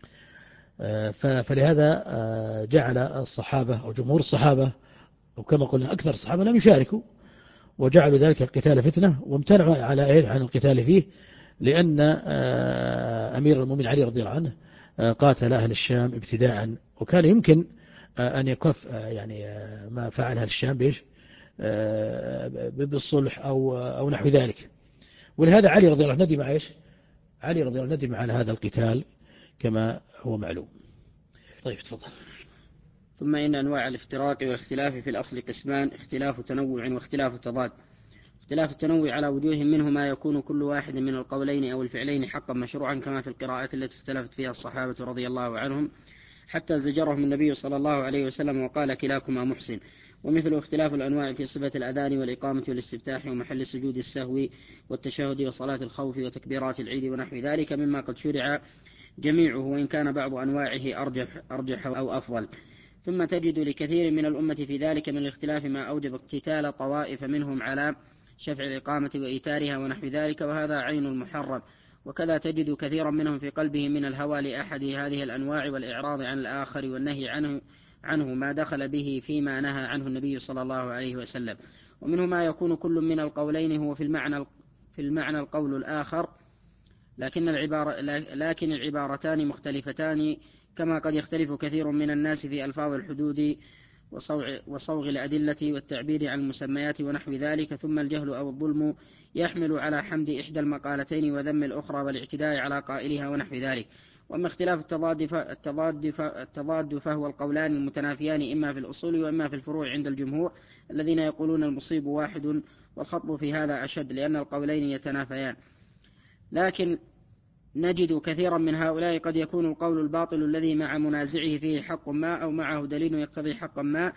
فلهذا جعل الصحابة أو جمهور الصحابة، وكما قلنا أكثر الصحابة لم يشاركوا، وجعلوا ذلك القتال فتنة وامتنعوا على إيه عن القتال فيه، لأن أمير المؤمنين علي رضي الله عنه قاتل أهل الشام ابتداء، وكان يمكن أن يكف يعني ما فعل أهل الشام بإيش؟ بالصلح أو أو نحو ذلك. ولهذا علي رضي الله عنه ندم على إيش؟ علي رضي الله عنه ندم على هذا القتال كما هو معلوم. طيب تفضل. ثم إن أنواع الافتراق والاختلاف في الأصل قسمان: اختلاف تنوع واختلاف تضاد. اختلاف التنوع على وجوه منه ما يكون كل واحد من القولين أو الفعلين حقا مشروعا، كما في القراءات التي اختلفت فيها الصحابة رضي الله عنهم حتى زجرهم النبي صلى الله عليه وسلم وقال كلاكما محسن. ومثل اختلاف الأنواع في صفة الأذان والإقامة والاستفتاح ومحل سجود السهو والتشهد وصلاة الخوف وتكبيرات العيد ونحو ذلك مما قد شرع جميعه، وإن كان بعض أنواعه أرجح, أرجح أو أفضل. ثم تجد لكثير من الأمة في ذلك من الاختلاف ما أوجب اقتتال طوائف منهم على شفع الإقامة وإيتارها ونحو ذلك، وهذا عين المحرم. وكذا تجد كثيرا منهم في قلبه من الهوى لأحد هذه الأنواع والإعراض عن الآخر والنهي عنه عنه ما دخل به فيما نهى عنه النبي صلى الله عليه وسلم. ومنه ما يكون كل من القولين هو في المعنى في المعنى القول الآخر، لكن العبارة لكن العبارتان مختلفتان، كما قد يختلف كثير من الناس في ألفاظ الحدود وصوغ الأدلة والتعبير عن المسميات ونحو ذلك. ثم الجهل أو الظلم يحمل على حمد إحدى المقالتين وذم الأخرى والاعتداء على قائلها ونحو ذلك. وأما اختلاف التضاد التضاد التضاد فهو القولان المتنافيان إما في الأصول وإما في الفروع عند الجمهور الذين يقولون المصيب واحد، والخطب في هذا أشد لأن القولين يتنافيان. لكن نجد كثيرا من هؤلاء قد يكون القول الباطل الذي مع منازعه فيه حق ما أو معه دليل يقتضي حقا ما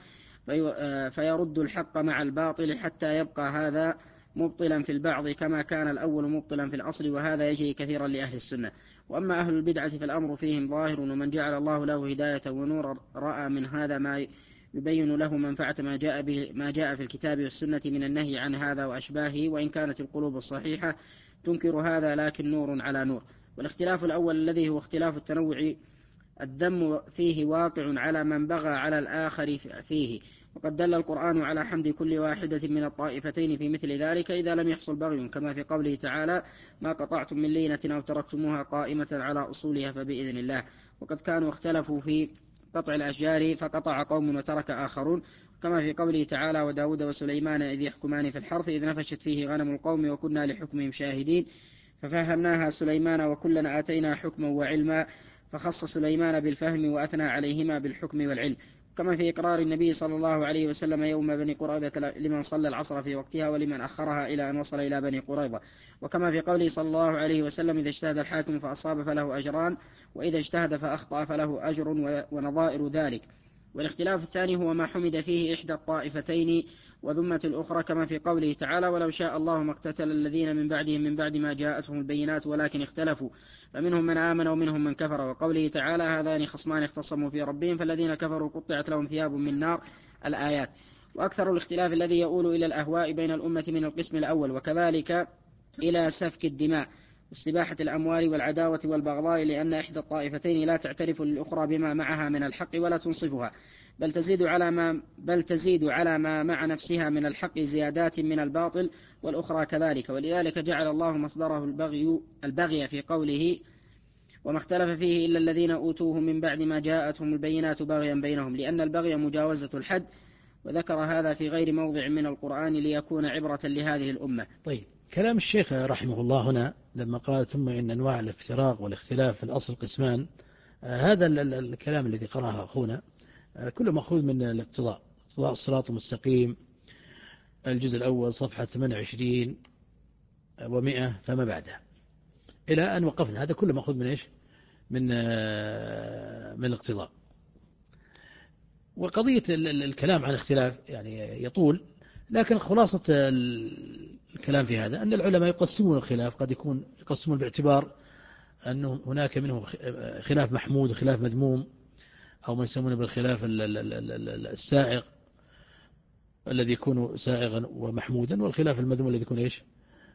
فيرد الحق مع الباطل حتى يبقى هذا مبطلا في البعض كما كان الأول مبطلا في الأصل، وهذا يجري كثيرا لأهل السنة. وأما أهل البدعة فالأمر فيهم ظاهر، ومن جعل الله له هداية ونور رأى من هذا ما يبين له منفعة ما جاء, به ما جاء في الكتاب والسنة من النهي عن هذا وأشباهه، وإن كانت القلوب الصحيحة تنكر هذا لكن نور على نور. والاختلاف الأول الذي هو اختلاف التنوع الذم فيه واقع على من بغى على الآخر فيه، وقد دل القرآن على حمد كل واحدة من الطائفتين في مثل ذلك إذا لم يحصل بغي، كما في قوله تعالى: ما قطعتم من لينة أو تركتموها قائمة على أصولها فبإذن الله. وقد كانوا اختلفوا في قطع الأشجار فقطع قوم وترك آخرون، كما في قوله تعالى: وداود وسليمان إذ يحكمان في الحرث إذ نفشت فيه غنم القوم وكنا لحكمهم شاهدين ففهمناها سليمان وكلنا آتينا حكما وعلما، فخص سليمان بالفهم وأثنى عليهما بالحكم والعلم. كما في إقرار النبي صلى الله عليه وسلم يوم بني قريظة لمن صلى العصر في وقتها ولمن أخرها إلى أن وصل إلى بني قريظة. وكما في قوله صلى الله عليه وسلم: إذا اجتهد الحاكم فأصاب فله أجران، وإذا اجتهد فأخطأ فله أجر ونظائر ذلك. والاختلاف الثاني هو ما حمد فيه إحدى الطائفتين وذمة الأخرى، كما في قوله تعالى: ولو شاء الله ما اقتتل الذين من بعدهم من بعد ما جاءتهم البينات ولكن اختلفوا فمنهم من آمن ومنهم من كفر. وقوله تعالى: هذان خصمان اختصموا في ربهم فالذين كفروا قطعت لهم ثياب من نار، الآيات. وأكثر الاختلاف الذي يؤول إلى الأهواء بين الأمة من القسم الأول، وكذلك إلى سفك الدماء واستباحة الأموال والعداوة والبغضاء، لأن إحدى الطائفتين لا تعترف للأخرى بما معها من الحق ولا تنصفها، بل تزيد على ما بل تزيد على ما مع نفسها من الحق زيادات من الباطل، والأخرى كذلك. ولذلك جعل الله مصدره البغي, البغي في قوله: وما اختلف فيه إلا الذين أوتوه من بعد ما جاءتهم البينات بغيا بينهم، لأن البغي مجاوزة الحد، وذكر هذا في غير موضع من القرآن ليكون عبرة لهذه الأمة. طيب، كلام الشيخ رحمه الله هنا لما قال: ثم إن أنواع الافتراق والاختلاف في الأصل قسمان، آه هذا الكلام الذي قرأه أخونا آه كله مأخوذ من الاقتضاء، اقتضاء الصراط المستقيم، الجزء الأول صفحة ثمانية وعشرين ومئة فما بعدها إلى أن وقفنا. هذا كله مأخوذ من إيش؟ من آه من الاقتضاء. وقضية الكلام عن الاختلاف يعني يطول، لكن خلاصة الكلام في هذا أن العلماء يقسمون الخلاف، قد يكون يقسمون باعتبار أنه هناك منه خلاف محمود وخلاف مذموم، أو ما يسمونه بالخلاف السائغ الذي يكون سائغا ومحمودا، والخلاف المذموم الذي يكون إيش؟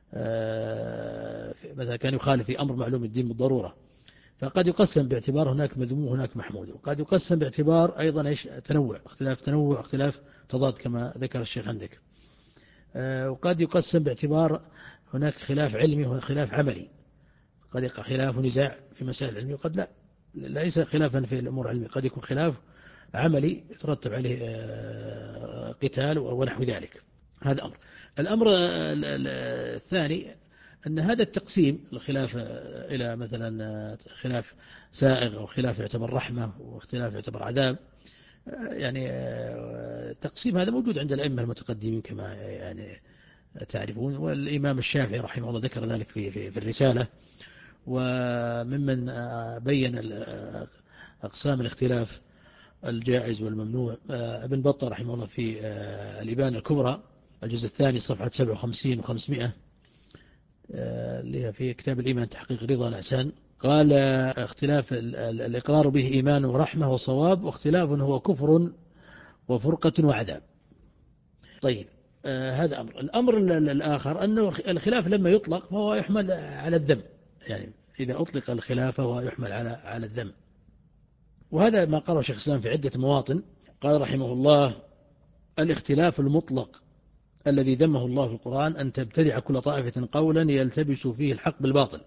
مثلا كان يخالف في أمر معلوم الدين بالضرورة، فقد يقسم باعتبار هناك مذموم وهناك محمود، وقد يقسم باعتبار أيضا إيش؟ تنوع، اختلاف تنوع، اختلاف تضاد كما ذكر الشيخ عندك. وقد يقسم باعتبار هناك خلاف علمي وهناك خلاف عملي، قد يقع خلاف ونزاع في مسائل علمية، وقد لا ليس خلافا في الأمور العلمية، قد يكون خلاف عملي يترتب عليه قتال ونحو ذلك. هذا أمر. الأمر الثاني أن هذا التقسيم الخلاف إلى مثلا خلاف سائغ أو خلاف يعتبر رحمة واختلاف يعتبر عذاب، يعني التقسيم هذا موجود عند الأئمة المتقدمين كما يعني تعرفون، والإمام الشافعي رحمه الله ذكر ذلك في في, في الرسالة. وممن بين أقسام الاختلاف الجائز والممنوع ابن بطة رحمه الله في الإبانة الكبرى الجزء الثاني صفحة سبعة وخمسين وخمسمائة، اللي هي في كتاب الإيمان تحقيق رضا الأحسان، قال: اختلاف الإقرار به إيمان ورحمة وصواب، واختلاف هو كفر وفرقة وعذاب. طيب، آه هذا أمر. الأمر الآخر أنه الخلاف لما يطلق فهو يحمل على الذم، يعني إذا أطلق الخلاف فهو يحمل على على الذم. وهذا ما قاله شيخ الإسلام في عدة مواطن. قال رحمه الله: الاختلاف المطلق الذي ذمه الله في القرآن أن تبتدع كل طائفة قولا يلتبس فيه الحق بالباطل.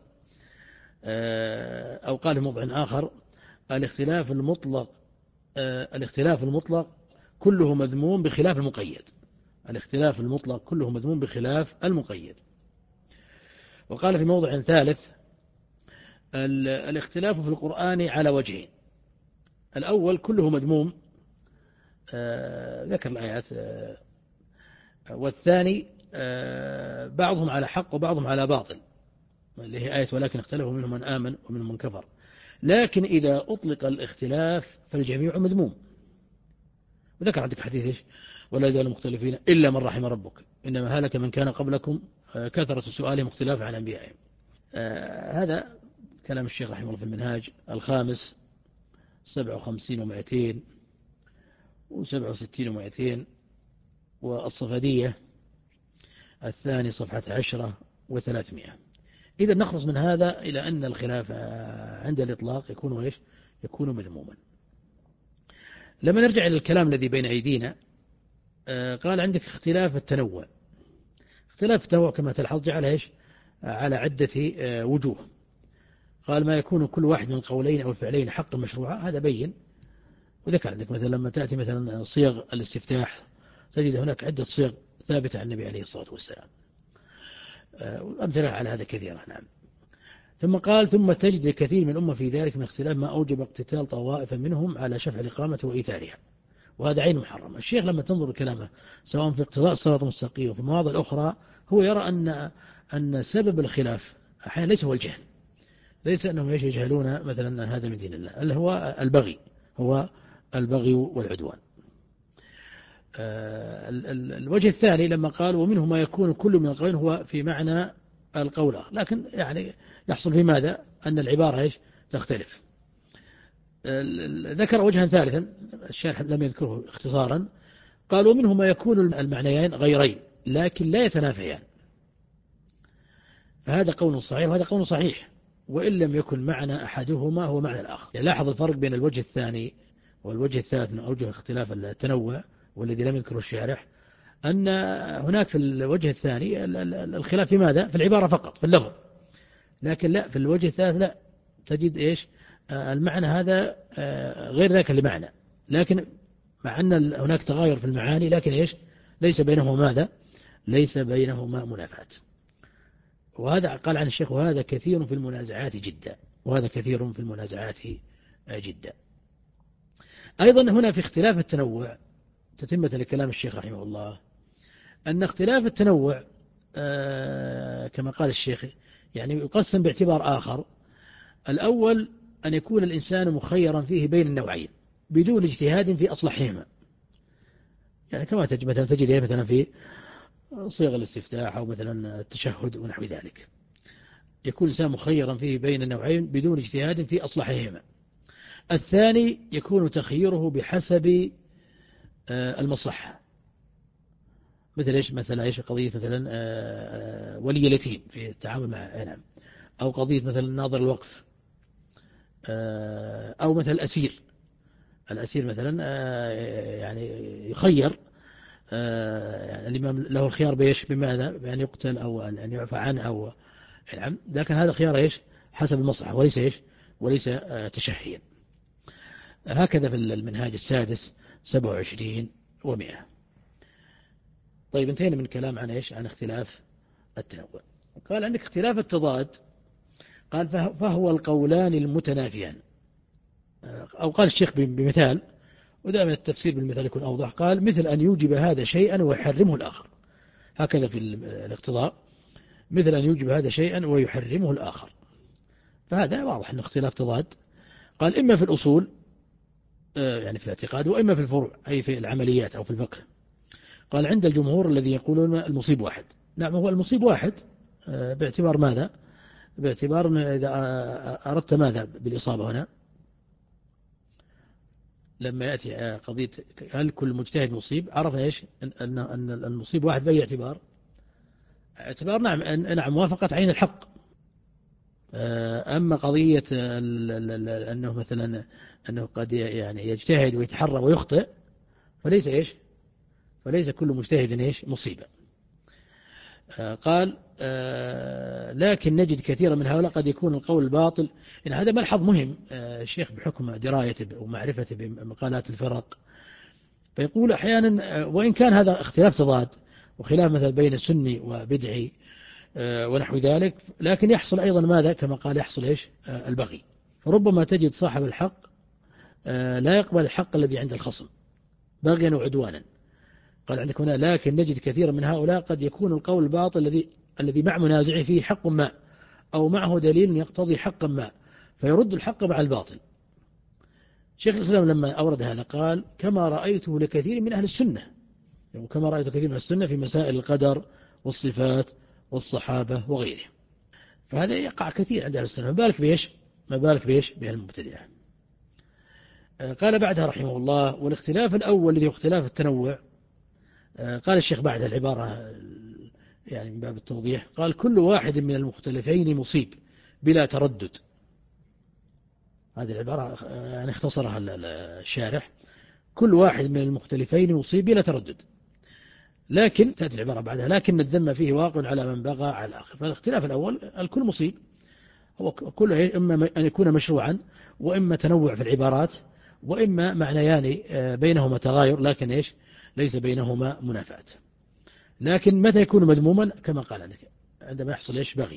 أو قال في موضع آخر: الاختلاف المطلق الاختلاف المطلق كله مذموم بخلاف المقيد. الاختلاف المطلق كله مذموم بخلاف المقيد. وقال في موضع ثالث: الاختلاف في القرآن على وجهين: الأول كله مذموم، ذكر الآيات، والثاني بعضهم على حق وبعضهم على باطل، اللي هي آية ولكن اختلفوا منهم من آمن ومنهم من كفر. لكن إذا أطلق الاختلاف فالجميع مذموم. وذكر عندك حديث إيش؟ ولا يزال مختلفين إلا من رحم ربك إنما هلك من كان قبلكم كثرة سؤالهم اختلاف عن أنبيائهم. آه هذا كلام الشيخ رحمه الله في المنهاج الخامس سبعة وخمسين ومائتين وسبعة وستين ومائتين، والصفدية الثاني صفحة عشرة وثلاثمائة. إذا نخلص من هذا إلى أن الخلاف عند الإطلاق يكون إيش؟ يكون مذموما. لما نرجع إلى الكلام الذي بين أيدينا، قال عندك اختلاف التنوع. اختلاف التنوع كما تلحظ جعل إيش؟ على عدة وجوه. قال: ما يكون كل واحد من قولين أو فعلين حقا مشروعا، هذا بين. وذكر عندك مثلا لما تأتي مثلا صيغ الاستفتاح تجد هناك عدة صيغ ثابتة عن النبي عليه الصلاة والسلام، أمثلة على هذا كثيرا. نعم. ثم قال: ثم تجد كثير من الأمة في ذلك من اختلاف ما أوجب اقتتال طوائف منهم على شفع الإقامة وإيثارها، وهذا عين محرم. الشيخ لما تنظر كلامه سواء في اقتضاء الصراط المستقيم وفي المواضع الأخرى، هو يرى أن أن سبب الخلاف أحيانا ليس هو الجهل، ليس أنهم يجهلون مثلا هذا من دين الله، اللي هو البغي، هو البغي والعدوان. الوجه الثاني لما قال ومنه ما يكون كل من القولين هو في معنى القول، لكن يعني يحصل في ماذا أن العبارة إيش تختلف. ذكر وجها ثالثا الشارح لم يذكره اختصارا، قال ومنه ما يكون المعنيين غيرين لكن لا يتنافيان، فهذا قول صحيح وهذا قول صحيح وإن لم يكن معنى أحدهما هو معنى الآخر. يعني لاحظ الفرق بين الوجه الثاني والوجه الثالث من أوجه اختلاف التنوع والذي لم يذكره الشارح، أن هناك في الوجه الثاني الخلاف في ماذا؟ في العبارة فقط في اللفظ، لكن لا في الوجه الثالث لا تجد إيش المعنى هذا غير ذاك المعنى، لكن مع أن هناك تغاير في المعاني لكن إيش ليس بينهما ماذا؟ ليس بينهما منافاة. وهذا قال عن الشيخ وهذا كثير في المنازعات جدا، وهذا كثير في المنازعات جدا. أيضا هنا في اختلاف التنوع تتمة لكلام الشيخ رحمه الله، أن اختلاف التنوع آه كما قال الشيخ يعني يقسم باعتبار آخر. الأول أن يكون الإنسان مخيرا فيه بين النوعين بدون اجتهاد في أصلحهما، يعني كما تجد مثلا تجد مثلا في صيغ الاستفتاح أو مثلا التشهد ونحو ذلك، يكون الإنسان مخيرا فيه بين النوعين بدون اجتهاد في أصلحهما. الثاني يكون تخييره بحسب المصلحة، مثل إيش مثلا إيش قضية مثلا ولي اليتيم في التعامل مع نعم، أو قضية مثلا ناظر الوقف، أو مثل الأسير الأسير مثلا يعني يخير يعني الإمام له الخيار بإيش بماذا بأن يقتل أو أن يعفى عنه أو نعم، لكن هذا خيار إيش حسب المصلحة وليس إيش وليس تشهيا. هكذا في المنهاج السادس سبعة وعشرين ومئة. طيب انتهينا من كلام عن إيش عن اختلاف التنوع. قال عندك اختلاف التضاد، قال فهو القولان المتنافيان، أو قال الشيخ بمثال، ودائما التفسير بالمثال يكون أوضح، قال مثل أن يوجب هذا شيئا ويحرمه الآخر، هكذا في الاقتضاء مثل أن يوجب هذا شيئا ويحرمه الآخر، فهذا واضح أنه اختلاف تضاد. قال إما في الأصول يعني في الاعتقاد وإما في الفروع أي في العمليات أو في الفقه. قال عند الجمهور الذي يقولون المصيب واحد، نعم هو المصيب واحد باعتبار ماذا؟ باعتبار إذا أردت ماذا بالإصابة هنا لما يأتي قضية هل كل مجتهد مصيب، عرف إيش أن أن المصيب واحد بأي اعتبار؟ اعتبار نعم نعم موافقة عين الحق. أما قضية أنه مثلا أنه قد يعني يجتهد ويتحرى ويخطئ فليس إيش فليس كل مجتهد إيش مصيبة. قال لكن نجد كثيرا من هؤلاء قد يكون القول الباطل. إن هذا ملحظ مهم الشيخ بحكم درايته ومعرفته بمقالات الفرق، فيقول أحيانا وإن كان هذا اختلاف تضاد وخلاف مثلا بين السني وبدعي ونحو ذلك، لكن يحصل أيضا ماذا كما قال يحصل إيش البغي، فربما تجد صاحب الحق لا يقبل الحق الذي عند الخصم بغيا وعدوانا. قال عندك هنا لكن نجد كثيرا من هؤلاء قد يكون القول الباطل الذي الذي مع منازعه فيه حق ما أو معه دليل يقتضي حقا ما فيرد الحق مع الباطل. شيخ الإسلام لما أورد هذا قال كما رأيته لكثير من أهل السنة، وكما رأيت كثير من أهل السنة في مسائل القدر والصفات والصحابة وغيره، فهذا يقع كثير عند أهل السنة، ما بالك بيش ما بالك بيش بهالمبتدعة. قال بعدها رحمه الله والاختلاف الأول الذي هو اختلاف التنوع، قال الشيخ بعد العبارة يعني من باب التوضيح، قال كل واحد من المختلفين مصيب بلا تردد. هذه العبارة يعني اختصرها الشارح، كل واحد من المختلفين مصيب بلا تردد، لكن تأتي العبارة بعدها لكن الذم فيه واقع على من بغى على الآخر. فالاختلاف الأول الكل مصيب، هو كله إما أن يكون مشروعا وإما تنوع في العبارات وإما معنيان بينهما تغاير لكن إيش ليس بينهما منافاة. لكن متى يكون مذموما كما قال عندك عندما يحصل إيش بغي.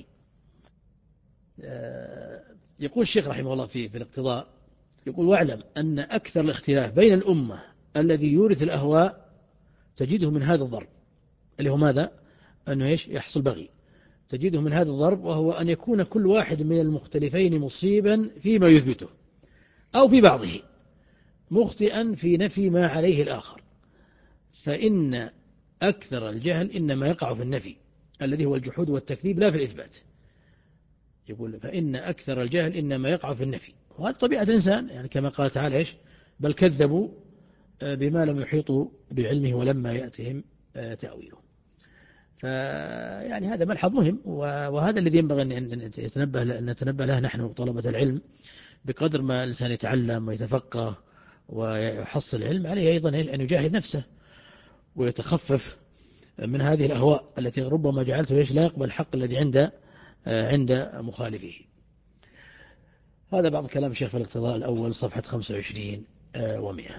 يقول الشيخ رحمه الله في في الاقتضاء، يقول واعلم أن أكثر الاختلاف بين الأمة الذي يورث الأهواء تجده من هذا الضرب اللي هو ماذا؟ أنه إيش يحصل بغي، تجده من هذا الضرب وهو أن يكون كل واحد من المختلفين مصيبا فيما يثبته أو في بعضه مخطئا في نفي ما عليه الآخر، فإن أكثر الجهل إنما يقع في النفي الذي هو الجحود والتكذيب لا في الإثبات. يقول فإن أكثر الجهل إنما يقع في النفي، وهذا طبيعة الإنسان، يعني كما قال تعالى إيش؟ بل كذبوا بما لم يحيطوا بعلمه ولما يأتهم تأويله. فيعني هذا ملحظ مهم، وهذا الذي ينبغي أن نتنبه نتنبه له نحن طلبة العلم. بقدر ما الإنسان يتعلم ويتفقه ويحصل علم، عليه أيضا أن يجاهد نفسه ويتخفف من هذه الأهواء التي ربما جعلته لا يقبل الحق الذي عند عند مخالفه. هذا بعض كلام الشيخ في الاقتضاء الأول صفحة خمسة وعشرين ومئة.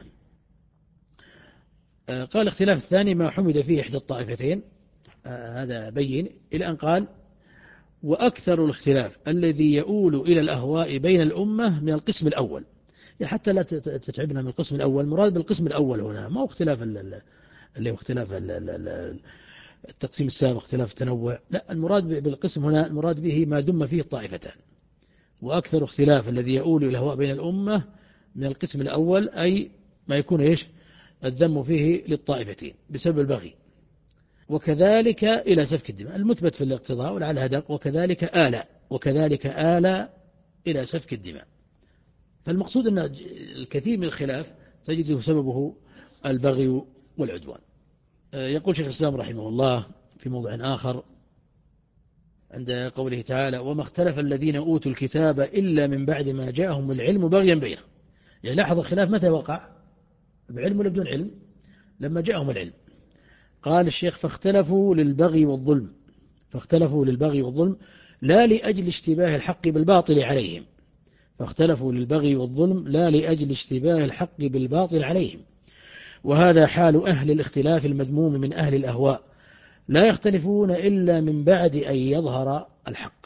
قال الاختلاف الثاني ما حمد فيه إحدى الطائفتين، هذا بين إلى أن قال وأكثر الاختلاف الذي يؤول إلى الأهواء بين الأمة من القسم الأول. يعني حتى لا تتعبنا من القسم الأول، مراد بالقسم الأول هنا ما هو اختلاف اللي هو اختلاف التقسيم السابق اختلاف التنوع، لا، المراد بالقسم هنا المراد به ما دم فيه الطائفتان. وأكثر اختلاف الذي يؤول إلى الأهواء بين الأمة من القسم الأول، أي ما يكون إيش الذم فيه للطائفتين بسبب البغي، وكذلك إلى سفك الدماء المثبت في الاقتضاء ولعل هدق، وكذلك آل وكذلك آل إلى سفك الدماء. فالمقصود أن الكثير من الخلاف تجد سببه البغي والعدوان. يقول شيخ الإسلام رحمه الله في موضع آخر عند قوله تعالى وما اختلف الذين أوتوا الكتاب إلا من بعد ما جاءهم العلم بغيا بينهم. يعني لاحظ الخلاف متى وقع؟ بعلم ولا بدون علم؟ لما جاءهم العلم. قال الشيخ فاختلفوا للبغي والظلم فاختلفوا للبغي والظلم لا لأجل اشتباه الحق بالباطل عليهم فاختلفوا للبغي والظلم لا لأجل اشتباه الحق بالباطل عليهم. وهذا حال أهل الاختلاف المذموم من أهل الأهواء، لا يختلفون إلا من بعد أن يظهر الحق.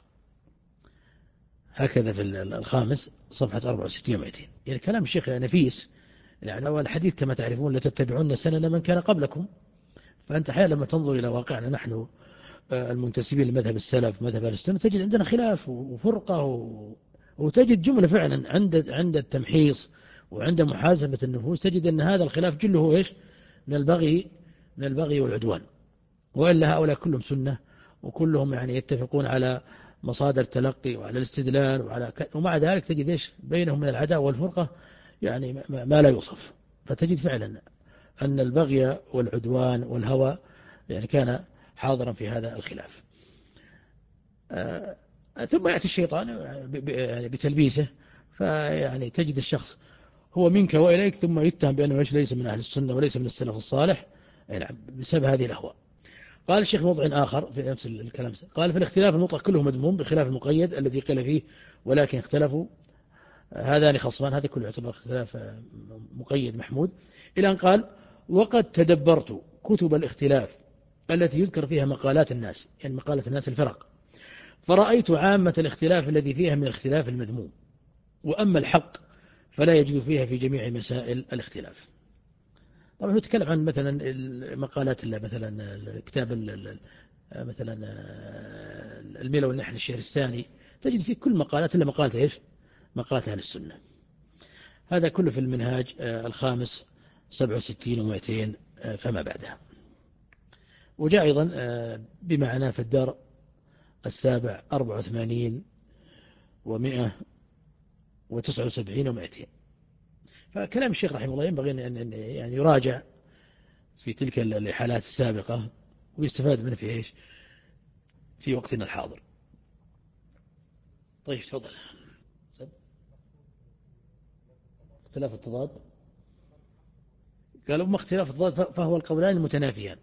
هكذا في الخامس صفحة أربعة وستين ومئتين. يعني كلام الشيخ نفيس، يعني الحديث كما تعرفون لتتبعون سنن من كان قبلكم. فأنت أحيانا لما تنظر إلى واقعنا نحن المنتسبين لمذهب السلف مذهب أهل السنة تجد عندنا خلاف وفرقة و... وتجد جملة فعلا عند عند التمحيص وعند محاسبة النفوس تجد أن هذا الخلاف جله هو إيش؟ من البغي من البغي والعدوان. وإلا هؤلاء كلهم سنة وكلهم يعني يتفقون على مصادر التلقي وعلى الاستدلال وعلى ك... ومع ذلك تجد إيش بينهم من العداوة والفرقة يعني ما, ما لا يوصف. فتجد فعلا أن البغي والعدوان والهوى يعني كان حاضرا في هذا الخلاف. آه ثم يأتي الشيطان يعني بتلبيسه، فيعني تجد الشخص هو منك وإليك ثم يتهم بأنه ليس من أهل السنة وليس من السلف الصالح يعني بسبب هذه الأهواء. قال الشيخ موضع آخر في نفس الكلام قال في الاختلاف المطلق كله مذموم بخلاف المقيد الذي قيل فيه ولكن اختلفوا هذان خصمان، هذا كله يعتبر اختلاف مقيد محمود. إلى أن قال وقد تدبرت كتب الاختلاف التي يذكر فيها مقالات الناس، يعني مقالات الناس الفرق، فرأيت عامة الاختلاف الذي فيها من الاختلاف المذموم، وأما الحق فلا يجد فيها في جميع مسائل الاختلاف. طبعا نتكلم عن مثلا المقالات مثلا كتاب مثلا الميلة والنحل الشهرستاني تجد فيه كل مقالات إلا مقالة إيش؟ مقالة أهل السنة. هذا كله في المنهاج الخامس سبعة وستين ومئتين فما بعدها. وجاء أيضا بمعنى في الدار السابع أربعة وثمانين ومئة وتسعة وسبعين ومئتين. فكلام الشيخ رحمه الله ينبغي أن يعني يراجع في تلك الحالات السابقة ويستفاد منه في إيش في وقتنا الحاضر. طيب تفضل. اختلاف التضاد قالوا ما اختلاف التضاد فهو القولان المتنافيان.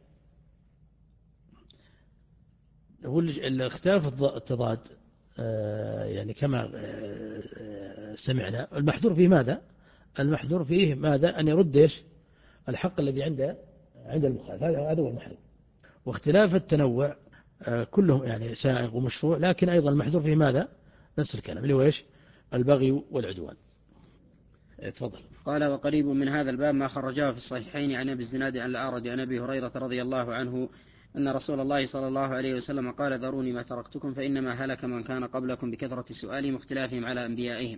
هو الاختلاف التضاد يعني كما سمعنا المحذور فيه ماذا؟ المحذور فيه ماذا؟ أن يرد إيش الحق الذي عنده عند المخالف، هذا هو المحذور. واختلاف التنوع كلهم يعني سائغ ومشروع، لكن أيضا المحذور فيه ماذا؟ نفس الكلام اللي هو إيش البغي والعدوان. تفضل. قال وقريب من هذا الباب ما خرجاه في الصحيحين عن أبي الزناد عن الأعرج عن أبي هريرة رضي الله عنه أن رسول الله صلى الله عليه وسلم قال ذروني ما تركتكم فإنما هلك من كان قبلكم بكثرة سؤالهم واختلافهم على أنبيائهم،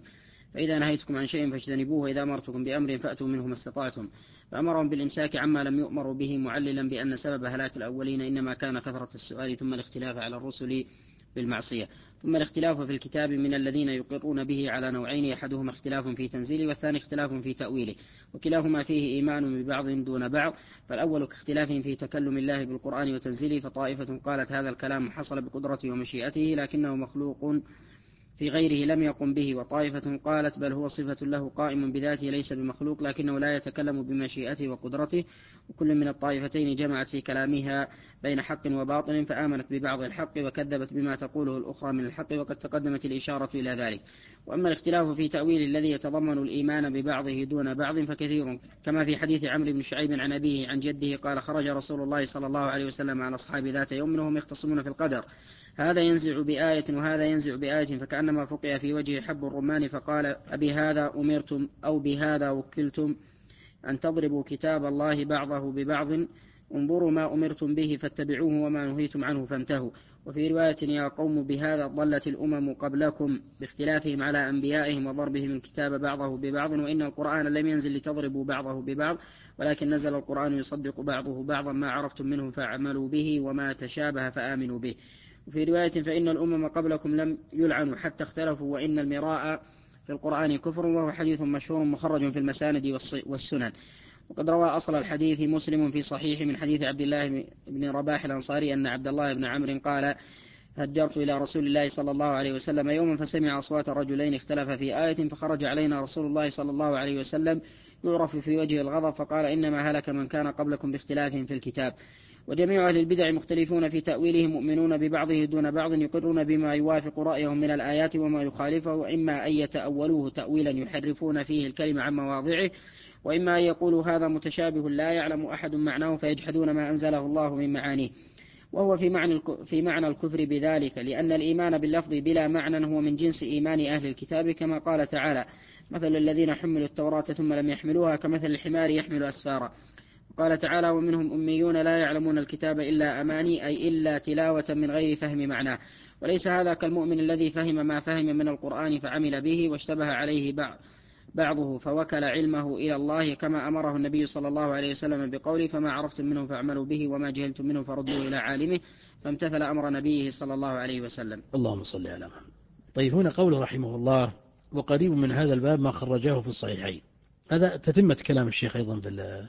فإذا نهيتكم عن شيء فاجتنبوه، وإذا أمرتكم بأمر فأتوا منه ما استطعتم. فأمرهم بالإمساك عما لم يؤمروا به، معللا بأن سبب هلاك الأولين إنما كان كثرة السؤال ثم الاختلاف على الرسل بالمعصية. ثم الاختلاف في الكتاب من الذين يقرون به على نوعين، أحدهما اختلاف في تنزيله والثاني اختلاف في تأويله، وكلاهما فيه إيمان ببعض دون بعض. فالأول كاختلافهم في تكلم الله بالقرآن وتنزيله، فطائفة قالت هذا الكلام حصل بقدرته ومشيئته لكنه مخلوق في غيره لم يقم به، وطائفة قالت بل هو صفة له قائم بذاته ليس بمخلوق لكنه لا يتكلم بمشيئته وقدرته. وكل من الطائفتين جمعت في كلامها بين حق وباطل، فآمنت ببعض الحق وكذبت بما تقوله الأخرى من الحق، وقد تقدمت الإشارة إلى ذلك. وأما الاختلاف في تأويل الذي يتضمن الإيمان ببعضه دون بعض فكثير، كما في حديث عمرو بن شعيب عن أبيه عن جده قال خرج رسول الله صلى الله عليه وسلم على أصحاب ذات يوم وهم يختصمون في القدر، هذا ينزع بآية وهذا ينزع بآية، فكأنما فقع في وجه حب الرمان، فقال أبي هذا أمرتم أو بهذا وكلتم أن تضربوا كتاب الله بعضه ببعض، انظروا ما أمرتم به فاتبعوه وما نهيتم عنه فانتهوا. وفي رواية يا قوم بهذا ضلت الأمم قبلكم باختلافهم على أنبيائهم وضربهم الكتاب بعضه ببعض، وإن القرآن لم ينزل لتضربوا بعضه ببعض ولكن نزل القرآن يصدق بعضه بعضا، ما عرفتم منه فاعملوا به وما تشابه فآمنوا به. وفي رواية فإن الأمم قبلكم لم يلعنوا حتى اختلفوا وإن المراء في القرآن كفر، وهو حديث مشهور مخرج في المساند والسنن. وقد روى أصل الحديث مسلم في صحيح من حديث عبد الله بن رباح الأنصاري أن عبد الله بن عمرو قال هجرت إلى رسول الله صلى الله عليه وسلم يوما فسمع أصوات الرجلين اختلف في آية، فخرج علينا رسول الله صلى الله عليه وسلم يعرف في وجه الغضب فقال إنما هلك من كان قبلكم باختلافهم في الكتاب. وجميع أهل البدع مختلفون في تأويله، مؤمنون ببعضه دون بعض، يقرون بما يوافق رأيهم من الآيات وما يخالفه، وإما أن يتأولوه تأويلا يحرفون فيه الكلمة عن مواضعه، وإما أن يقولوا هذا متشابه لا يعلم أحد معناه فيجحدون ما أنزله الله من معانيه، وهو في معنى في معنى الكفر بذلك، لأن الإيمان باللفظ بلا معنى هو من جنس إيمان أهل الكتاب، كما قال تعالى مثل الذين حملوا التوراة ثم لم يحملوها كمثل الحمار يحمل أسفارا. قال تعالى ومنهم أميون لا يعلمون الكتاب إلا أماني، أي إلا تلاوة من غير فهم معناه. وليس هذا كالمؤمن الذي فهم ما فهم من القرآن فعمل به واشتبه عليه بعض بعضه فوكل علمه إلى الله، كما أمره النبي صلى الله عليه وسلم بقوله فما عرفتم منه فاعملوا به وما جهلتم منه فردوه إلى عالمه، فامتثل أمر نبيه صلى الله عليه وسلم. اللهم صل على محمد. طيب هنا قوله رحمه الله وقريب من هذا الباب ما خرجاه في الصحيحين، هذا تتمة كلام الشيخ أيضا في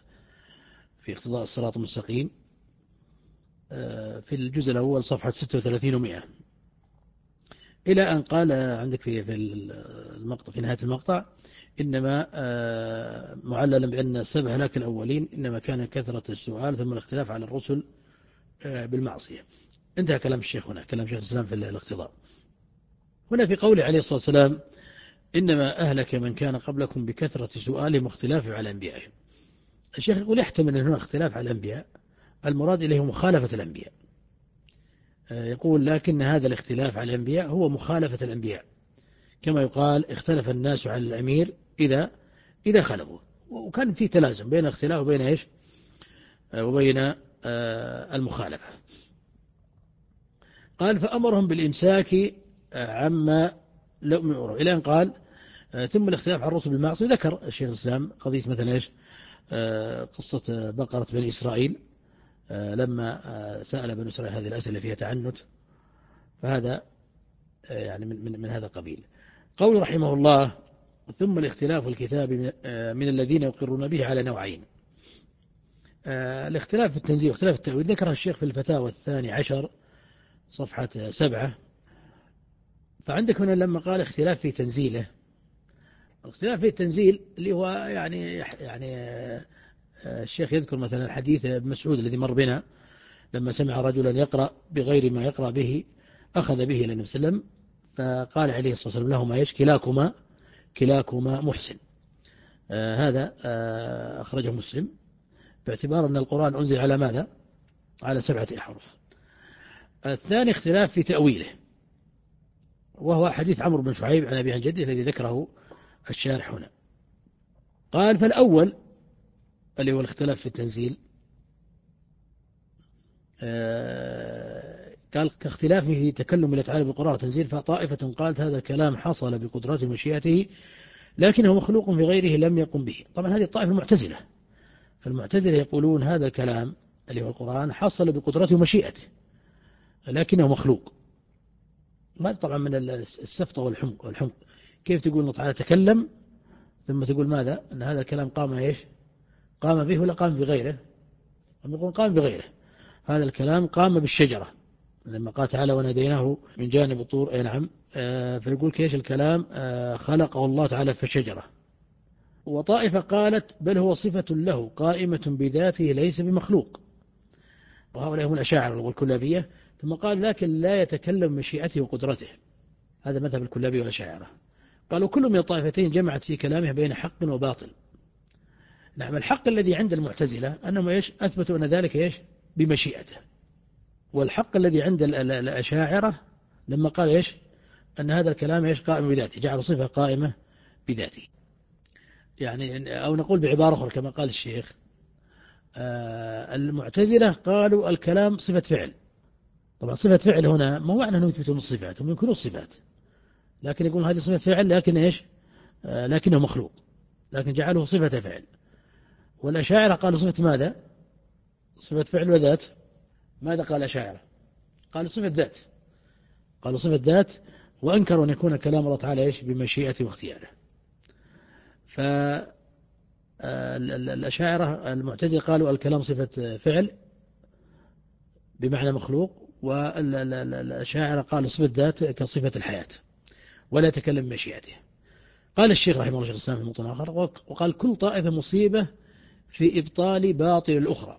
في اقتضاء الصراط المستقيم في الجزء الأول صفحة ستة وثلاثين ومئة، إلى أن قال عندك في في المقطع في نهاية المقطع إنما معللا بأن سبب هلاك الأولين إنما كان كثرة السؤال ثم الاختلاف على الرسل بالمعصية. انتهى كلام الشيخ هنا، كلام شيخ الإسلام في الاقتضاء. هنا في قوله عليه الصلاة والسلام إنما أهلك من كان قبلكم بكثرة سؤالهم واختلافهم على أنبيائهم، الشيخ يقول يحتمل أن هنا اختلاف على الأنبياء المراد إليه مخالفة الأنبياء، يقول لكن هذا الاختلاف على الأنبياء هو مخالفة الأنبياء، كما يقال اختلف الناس على الأمير إذا إذا خلفوا، وكان في تلازم بين الاختلاف وبين إيش وبين المخالفة. قال فأمرهم بالإمساك عما لم يؤروا، إلى أن قال ثم الاختلاف على الرسل بالمعصية. ذكر الشيخ الإسلام قضية مثلا إيش قصة بقرة بني إسرائيل لما سأل بني إسرائيل هذه الأسئلة فيها تعنت، فهذا يعني من, من, من هذا القبيل. قول رحمه الله ثم الاختلاف الكتاب من الذين يقرون به على نوعين، الاختلاف في التنزيل واختلاف التأويل ذكر الشيخ في الفتاوى الثاني عشر صفحة سبعة. فعندك هنا لما قال اختلاف في تنزيله، الاختلاف في التنزيل اللي هو يعني يعني الشيخ يذكر مثلا حديث ابن مسعود الذي مر بنا لما سمع رجلا يقرأ بغير ما يقرأ به أخذ به إلى النبي صلى الله عليه وسلم فقال عليه الصلاة والسلام لهما ايش كلاكما كلاكما محسن. آه هذا آه أخرجه مسلم باعتبار أن القرآن أنزل على ماذا؟ على سبعة أحرف. الثاني اختلاف في تأويله، وهو حديث عمرو بن شعيب عن أبي عن جده الذي ذكره الشارح هنا. قال فالأول اللي هو الاختلاف في التنزيل آه قال كاختلاف في تكلم الله تعالى بالقرآن والتنزيل، فطائفة قالت هذا الكلام حصل بقدرته ومشيئته لكنه مخلوق في غيره لم يقم به. طبعا هذه الطائفة المعتزلة، فالمعتزلة يقولون هذا الكلام اللي هو القرآن حصل بقدرته ومشيئته لكنه مخلوق. ما طبعا من السفطة والحمق والحمق كيف تقول الله تعالى تكلم ثم تقول ماذا أن هذا الكلام قام إيش قام به ولا قام بغيره؟ هم يقولون قام بغيره. هذا الكلام قام بالشجرة لما قال تعالى وناديناه من جانب الطور. أي نعم. آه فيقول كيش الكلام آه خلقه الله تعالى في الشجرة. وطائفة قالت بل هو صفة له قائمة بذاته ليس بمخلوق، وهؤلاء هم الأشاعرة والكلابية. ثم قال لكن لا يتكلم مشيئته وقدرته. هذا مذهب الكلابية والأشاعرة. قالوا كل من الطائفتين جمعت في كلامه بين حق وباطل. نعم الحق الذي عند المعتزلة أنهم إيش أثبتوا أن ذلك إيش بمشيئته، والحق الذي عند الأشاعرة لما قال إيش أن هذا الكلام إيش قائم بذاته، جعل صفة قائمة بذاته. يعني أو نقول بعبارة أخرى كما قال الشيخ آه المعتزلة قالوا الكلام صفة فعل. طبعا صفة فعل هنا ما معنى أنه يثبتون الصفات، هم ينكرون الصفات، لكن يقولون هذه صفة فعل لكن إيش آه لكنه مخلوق، لكن جعله صفة فعل. والأشاعرة قالوا صفة ماذا؟ صفة فعل وذات. ماذا قال الأشاعرة؟ قالوا صفة ذات، قالوا صفة ذات، وأنكروا أن يكون كلام الله تعالى إيش بمشيئته واختياره. فالأشاعرة المعتزلة قالوا الكلام صفة فعل بمعنى مخلوق، والأشاعرة قالوا صفة ذات كصفة الحياة ولا يتكلم بمشيئته. قال الشيخ رحمه الله الإسلام في موطن آخر وقال كل طائفة مصيبة في إبطال باطل الأخرى،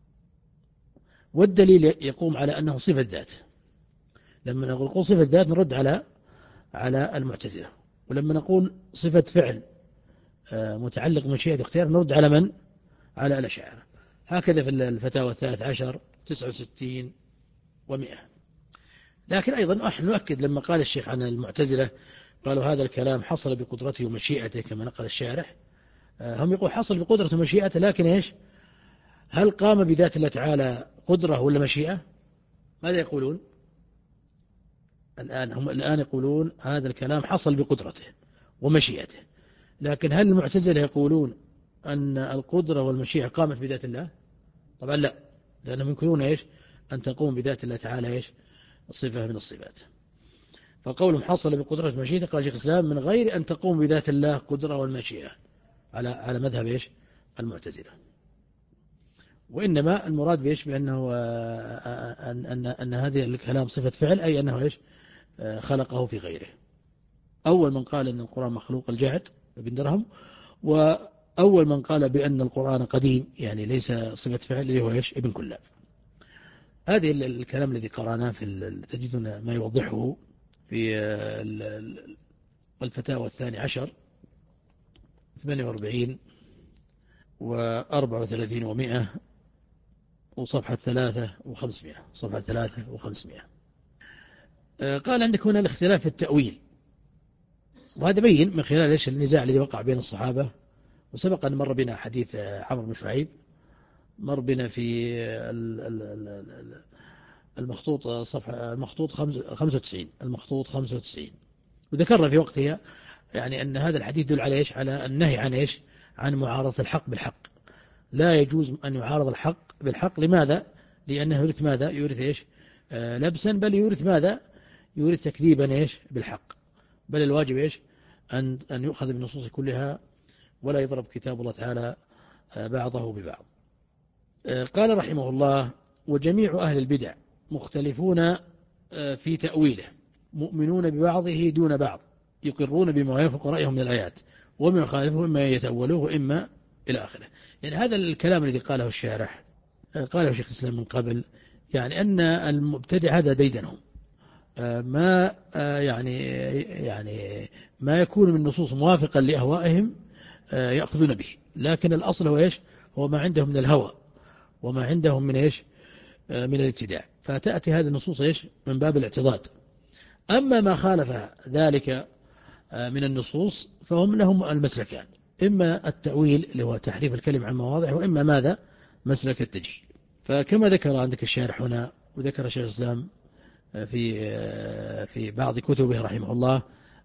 والدليل يقوم على أنه صفة ذات. لما نقول صفة ذات نرد على على المعتزلة، ولما نقول صفة فعل متعلق بمشيئة اختيار نرد على من؟ على الأشاعرة. هكذا في الفتاوى الثالث عشر تسعة وستين ومئة. لكن أيضا نحن نؤكد لما قال الشيخ عن المعتزلة قالوا هذا الكلام حصل بقدرته ومشيئته كما نقل الشارح، هم يقول حصل بقدرته ومشيئته، لكن إيش هل قام بذات الله تعالى قدرة ولا مشيئة؟ ماذا يقولون الآن؟ هم الآن يقولون هذا الكلام حصل بقدرته ومشيئته، لكن هل المعتزلة يقولون أن القدرة والمشيئة قامت بذات الله؟ طبعا لا، لأنهم ينكرون إيش أن تقوم بذات الله تعالى إيش صفة من الصفات. فقولهم حصل بقدرة ومشيئة قال شيخ الإسلام من غير أن تقوم بذات الله قدرة والمشيئة على على مذهب إيش المعتزلة. وإنما المراد بإيش بأنه أن أن أن هذه الكلام صفة فعل، أي أنه إيش خلقه في غيره. أول من قال أن القرآن مخلوق الجعد بن درهم، وأول من قال بأن القرآن قديم يعني ليس صفة فعل اللي هو إيش ابن كلاب. هذه الكلام الذي قرأناه في تجدون ما يوضحه في الفتاوى الثاني عشر ثمانية وأربعين وأربعة وثلاثين ومئة وصفحة ثلاثة وخمسمائة صفحة ثلاثة وخمسمائة. قال عندك هنا الاختلاف في التأويل، وهذا بين من خلال إيش النزاع الذي وقع بين الصحابة. وسبق أن مر بنا حديث عمرو بن شعيب، مر بنا في المخطوط صفحة المخطوط خمسة وتسعين المخطوط خمسة وتسعين، وذكرنا في وقتها يعني أن هذا الحديث يدل على إيش على النهي عن إيش عن معارضة الحق بالحق. لا يجوز أن يعارض الحق بالحق. لماذا؟ لأنه يورث ماذا؟ يورث إيش آه لبسا، بل يورث ماذا؟ يورث تكذيبا إيش بالحق. بل الواجب إيش أن أن يؤخذ بالنصوص كلها ولا يضرب كتاب الله تعالى آه بعضه ببعض. آه قال رحمه الله وجميع أهل البدع مختلفون آه في تأويله، مؤمنون ببعضه دون بعض، يقرون بما يوافق رأيهم من الآيات وما يخالفه إما يتأولوه وإما إلى آخره. يعني هذا الكلام الذي قاله الشارح قاله شيخ الإسلام من قبل، يعني أن المبتدع هذا ديدنهم ما يعني يعني ما يكون من نصوص موافقا لأهوائهم يأخذون به، لكن الأصل هو إيش هو ما عندهم من الهوى وما عندهم من إيش من الابتداع، فتأتي هذه النصوص إيش من باب الاعتضاد. أما ما خالف ذلك من النصوص فهم لهم المسلكان، إما التأويل اللي هو تحريف الكلم عن مواضع، وإما ماذا مسلك التجهيل. فكما ذكر عندك الشارح هنا وذكر شيخ الإسلام في في بعض كتبه رحمه الله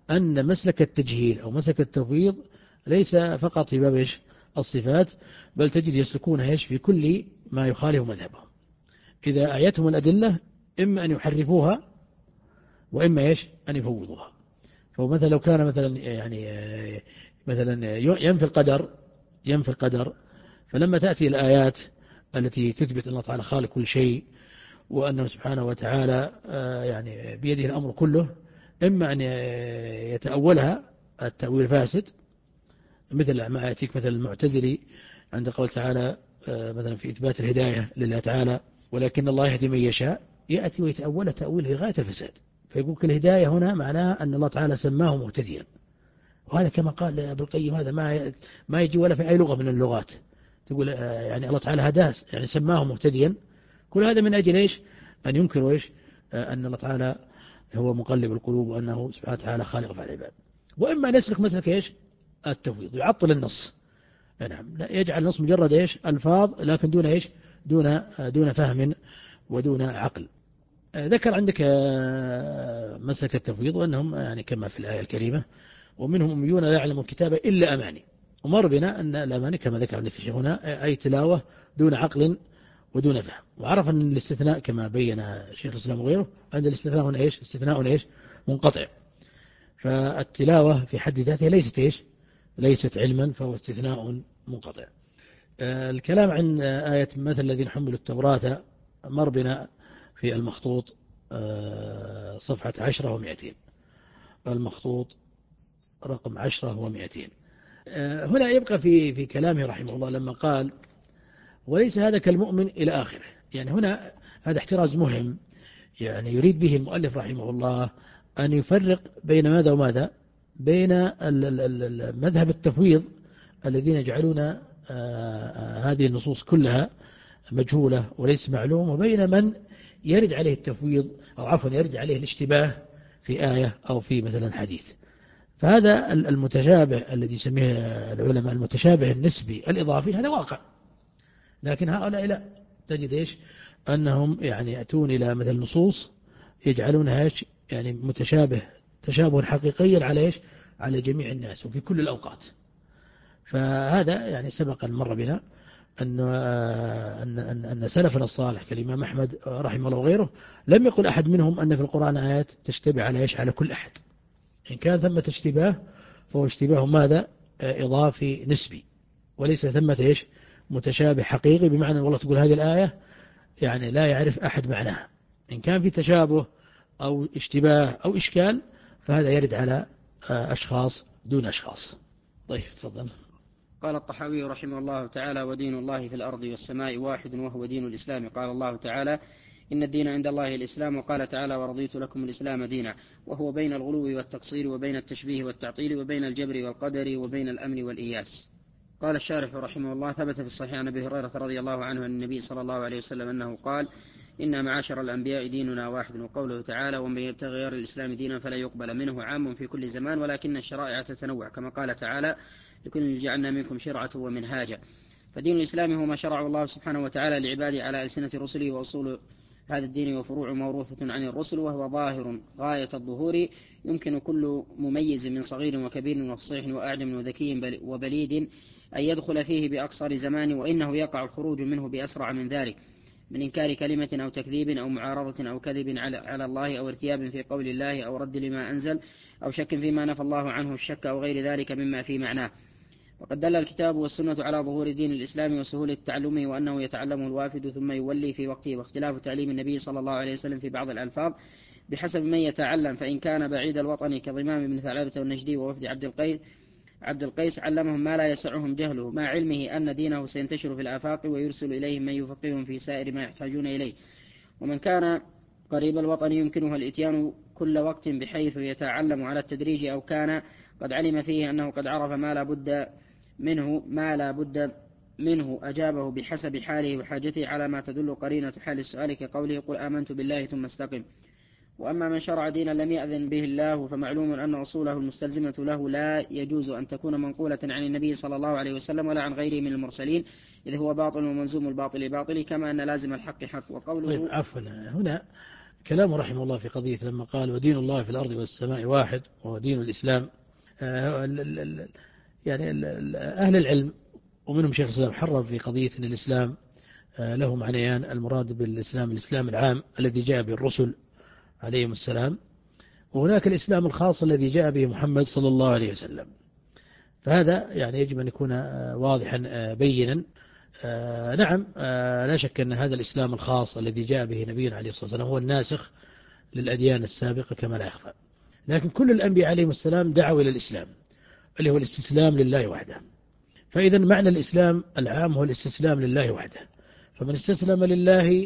أن مسلك التجهيل أو مسلك التفويض ليس فقط في باب إيش الصفات، بل تجد يسلكون إيش في كل ما يخالف مذهبهم. إذا أعيتهم الأدلة إما أن يحرفوها وإما إيش أن يفوضوها. فمثلا لو كان مثلا يعني مثلا ينفي القدر ينفي القدر فلما تأتي الآيات التي تثبت أن الله تعالى خالق كل شيء وأنه سبحانه وتعالى يعني بيده الأمر كله، إما أن يتأولها التأويل فاسد، مثل ما يأتيك مثل المعتزلي عند قول تعالى مثلا في إثبات الهداية لله تعالى ولكن الله يهدي من يشاء، يأتي ويتأول تأويل في غاية الفساد، فيقول الهداية هنا معناها أن الله تعالى سماه مهتديا، وهذا كما قال ابن القيم هذا ما ما يجي ولا في أي لغة من اللغات تقول يعني الله تعالى هداه يعني سماه مهتديا. كل هذا من أجل إيش أن ينكروا إيش أن الله تعالى هو مقلب القلوب وأنه سبحانه وتعالى خالق أفعال العباد. وإما أن يسلك مسلك إيش التفويض، يعطل النص، نعم يجعل النص مجرد إيش ألفاظ لكن دون إيش دون دون فهم ودون عقل. ذكر عندك مسلك التفويض وأنهم يعني كما في الآية الكريمة ومنهم أميون لا يعلمون الكتاب إلا أماني، ومر بنا أن الأماني كما ذكر عندك شيخنا أي تلاوة دون عقل ودون فهم. وعرف أن الاستثناء كما بين شيخ الإسلام وغيره أن الاستثناء هنا إيش استثناء إيش منقطع، فالتلاوة في حد ذاتها ليست إيش ليست علما، فهو استثناء منقطع. الكلام عن آية مثل الذين حملوا التوراة مر بنا في المخطوط صفحة عشرة ومئتين، المخطوط رقم عشرة ومئتين. هنا يبقى في في كلامه رحمه الله لما قال وليس هذا كالمؤمن إلى آخره، يعني هنا هذا احتراز مهم، يعني يريد به المؤلف رحمه الله أن يفرق بين ماذا وماذا، بين مذهب التفويض الذين يجعلون هذه النصوص كلها مجهولة وليس معلوم، وبين من يرد عليه التفويض أو عفوا يرد عليه الاشتباه في آية أو في مثلا حديث. فهذا المتشابه الذي يسميه العلماء المتشابه النسبي الإضافي هذا واقع، لكن هؤلاء لا، تجد إيش أنهم يعني يأتون إلى مثل نصوص يجعلونها يعني متشابه تشابه حقيقيا على إيش على جميع الناس وفي كل الأوقات. فهذا يعني سبق مر بنا أن أن أن أن سلفنا الصالح كالإمام أحمد رحمه الله وغيره لم يقل أحد منهم أن في القرآن آيات تشتبه على إيش على كل أحد، إن كان ثمة اشتباه فهو اشتباه ماذا إضافي نسبي، وليس ثمة إيش متشابه حقيقي بمعنى والله تقول هذه الآية يعني لا يعرف أحد معناها. إن كان في تشابه أو اشتباه أو إشكال فهذا يرد على أشخاص دون أشخاص. طيب تفضل. قال الطحاوي رحمه الله تعالى ودين الله في الأرض والسماء واحد وهو دين الإسلام. قال الله تعالى إن الدين عند الله الإسلام، وقال تعالى ورضيت لكم الإسلام دينا، وهو بين الغلو والتقصير وبين التشبيه والتعطيل وبين الجبر والقدر وبين الأمن والإياس. قال الشارح رحمه الله ثبت في الصحيح عن أبي هريرة رضي الله عنه عن النبي صلى الله عليه وسلم أنه قال إن معاشر الأنبياء ديننا واحد. وقوله تعالى ومن يبتغي غير الإسلام دينا فلا يقبل منه عام في كل زمان ولكن الشرائع تتنوع، كما قال تعالى لكل جعلنا منكم شرعة ومنهاجا. فدين الإسلام هو ما شرعه الله سبحانه وتعالى لعباده على ألسنة رسله، وأصول هذا الدين وفروع موروثة عن الرسل، وهو ظاهر غاية الظهور يمكن كل مميز من صغير وكبير وفصيح وأعجم وذكي وبليد أن يدخل فيه بأقصر زمان، وإنه يقع الخروج منه بأسرع من ذلك من إنكار كلمة أو تكذيب أو معارضة أو كذب على الله أو ارتياب في قول الله أو رد لما أنزل أو شك فيما نفى الله عنه الشك أو غير ذلك مما في معناه. وقد دل الكتاب والسنة على ظهور دين الإسلام وسهولة تعلمه، وأنه يتعلمه الوافد ثم يولي في وقته، واختلاف تعليم النبي صلى الله عليه وسلم في بعض الألفاظ بحسب من يتعلم، فإن كان بعيد الوطن كضمام بن ثعلبة والنجدي ووفد عبد القيس عبد القيس علمهم ما لا يسعهم جهله، مع علمه أن دينه سينتشر في الآفاق ويرسل إليهم من يفقههم في سائر ما يحتاجون إليه. ومن كان قريب الوطن يمكنه الإتيان كل وقت بحيث يتعلم على التدريج، أو كان قد علم فيه أنه قد عرف ما لا بد منه ما لا بد منه أجابه بحسب حاله وحاجته على ما تدل قرينة حال السؤال، كقوله قل آمنت بالله ثم استقم. وأما من شرع دينا لم يأذن به الله فمعلوم أن أصوله المستلزمة له لا يجوز أن تكون منقولة عن النبي صلى الله عليه وسلم ولا عن غيره من المرسلين، إذ هو باطل ومنزوم الباطل باطل، كما أن لازم الحق حق. وقوله طيب عفوا هنا كلامه رحمه الله في قضية لما قال ودين الله في الأرض والسماء واحد وهو دين الإسلام، يعني أهل العلم ومنهم شيخ الإسلام حرر في قضية أن الإسلام له معنيان، المراد بالإسلام الإسلام العام الذي جاء به الرسل عليهم السلام، وهناك الإسلام الخاص الذي جاء به محمد صلى الله عليه وسلم. فهذا يعني يجب أن يكون واضحا بينا. نعم لا شك أن هذا الإسلام الخاص الذي جاء به نبينا عليه الصلاة والسلام هو الناسخ للأديان السابقة كما لا يخفى، لكن كل الأنبياء عليهم السلام دعوا إلى الإسلام اللي هو الاستسلام لله وحده. فإذا معنى الإسلام العام هو الاستسلام لله وحده، فمن استسلم لله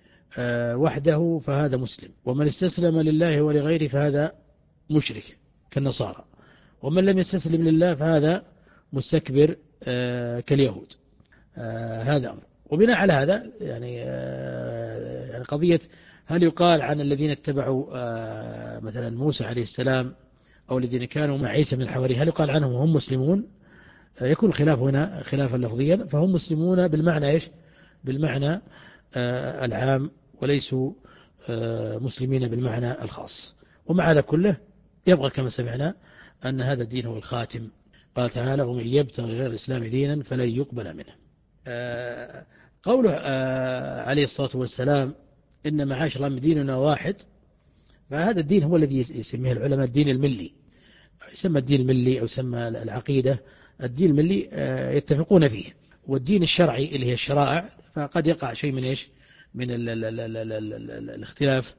وحده فهذا مسلم، ومن استسلم لله ولغيره فهذا مشرك كالنصارى، ومن لم يستسلم لله فهذا مستكبر كاليهود. هذا أمر. وبناء على هذا يعني يعني قضية هل يقال عن الذين اتبعوا مثلا موسى عليه السلام أو الذين كانوا مع عيسى من الحواري هل يقال عنهم هم مسلمون؟ يكون الخلاف هنا خلافا لفظيا، فهم مسلمون بالمعنى إيش؟ بالمعنى العام، وليسوا مسلمين بالمعنى الخاص. ومع هذا كله يبقى كما سمعنا أن هذا الدين هو الخاتم. قال تعالى ومن يبتغي غير الإسلام دينا فلن يقبل منه. قوله عليه الصلاة والسلام إن معاشر ديننا واحد، فهذا الدين هو الذي يسميه العلماء الدين الملي، يسمى الدين الملي أو يسمى العقيدة الدين الملي، يتفقون فيه. والدين الشرعي اللي هي الشرائع فقد يقع شيء من إيش من ال ال ال ال ال ال ال الاختلاف،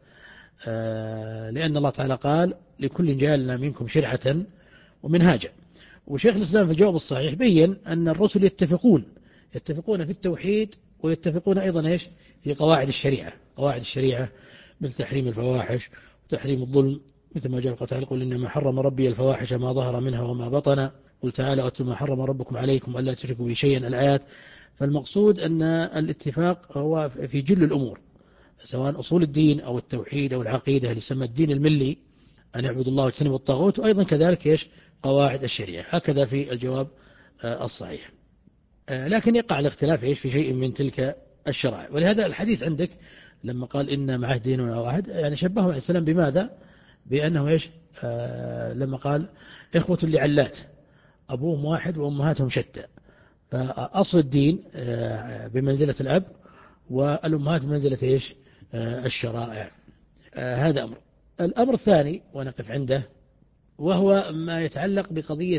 لأن الله تعالى قال لكل جعلنا منكم شرعة ومنهاجا. وشيخ الإسلام في الجواب الصحيح بين أن الرسل يتفقون يتفقون في التوحيد، ويتفقون أيضا إيش في قواعد الشريعة قواعد الشريعة مثل تحريم الفواحش وتحريم الظلم، مثل ما جاء تعالى قل إنما حرم ربي الفواحش ما ظهر منها وما بطن، قل تعالى أتل ما حرم ربكم عليكم ألا تشركوا به شيئا الآيات. فالمقصود أن الاتفاق هو في جل الأمور، سواء أصول الدين أو التوحيد أو العقيدة اللي يسمى الدين الملي أن يعبد الله واجتنبوا الطاغوت، وأيضا كذلك إيش قواعد الشريعة. هكذا في الجواب الصحيح. لكن يقع الاختلاف إيش في شيء من تلك الشرائع. ولهذا الحديث عندك لما قال إن معه ديننا واحد يعني شبهه عليه السلام بماذا؟ بأنه إيش آه لما قال إخوة لعلات أبوهم واحد وأمهاتهم شتى، فأصل الدين آه بمنزلة الأب، والأمهات بمنزلة إيش آه الشرائع. آه هذا أمر. الأمر الثاني ونقف عنده وهو ما يتعلق بقضية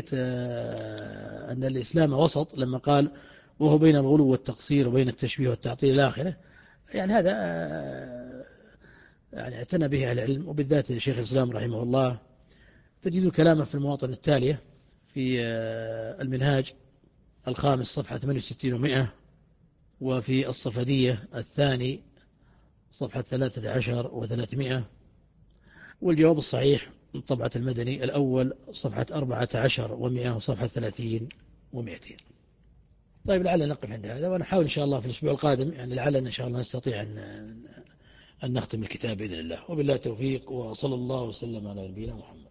آه أن الإسلام وسط، لما قال وهو بين الغلو والتقصير وبين التشبيه والتعطيل إلى آخره. يعني هذا آه يعني اعتنى به أهل العلم، وبالذات الشيخ الإسلام رحمه الله تجد كلامه في المواطن التالية في آه المنهاج الخامس صفحة ثمانية وستين ومئة، وفي الصفدية الثاني صفحة ثلاثة عشر وثلاثمائة، والجواب الصحيح من طبعة المدني الأول صفحة أربعة عشر ومئة وصفحة ثلاثين ومئتين. طيب لعلنا نقف عند هذا، ونحاول إن شاء الله في الأسبوع القادم يعني لعلنا إن شاء الله نستطيع أن أن نختم الكتاب بإذن الله. وبالله التوفيق، وصلى الله وسلم على نبينا محمد.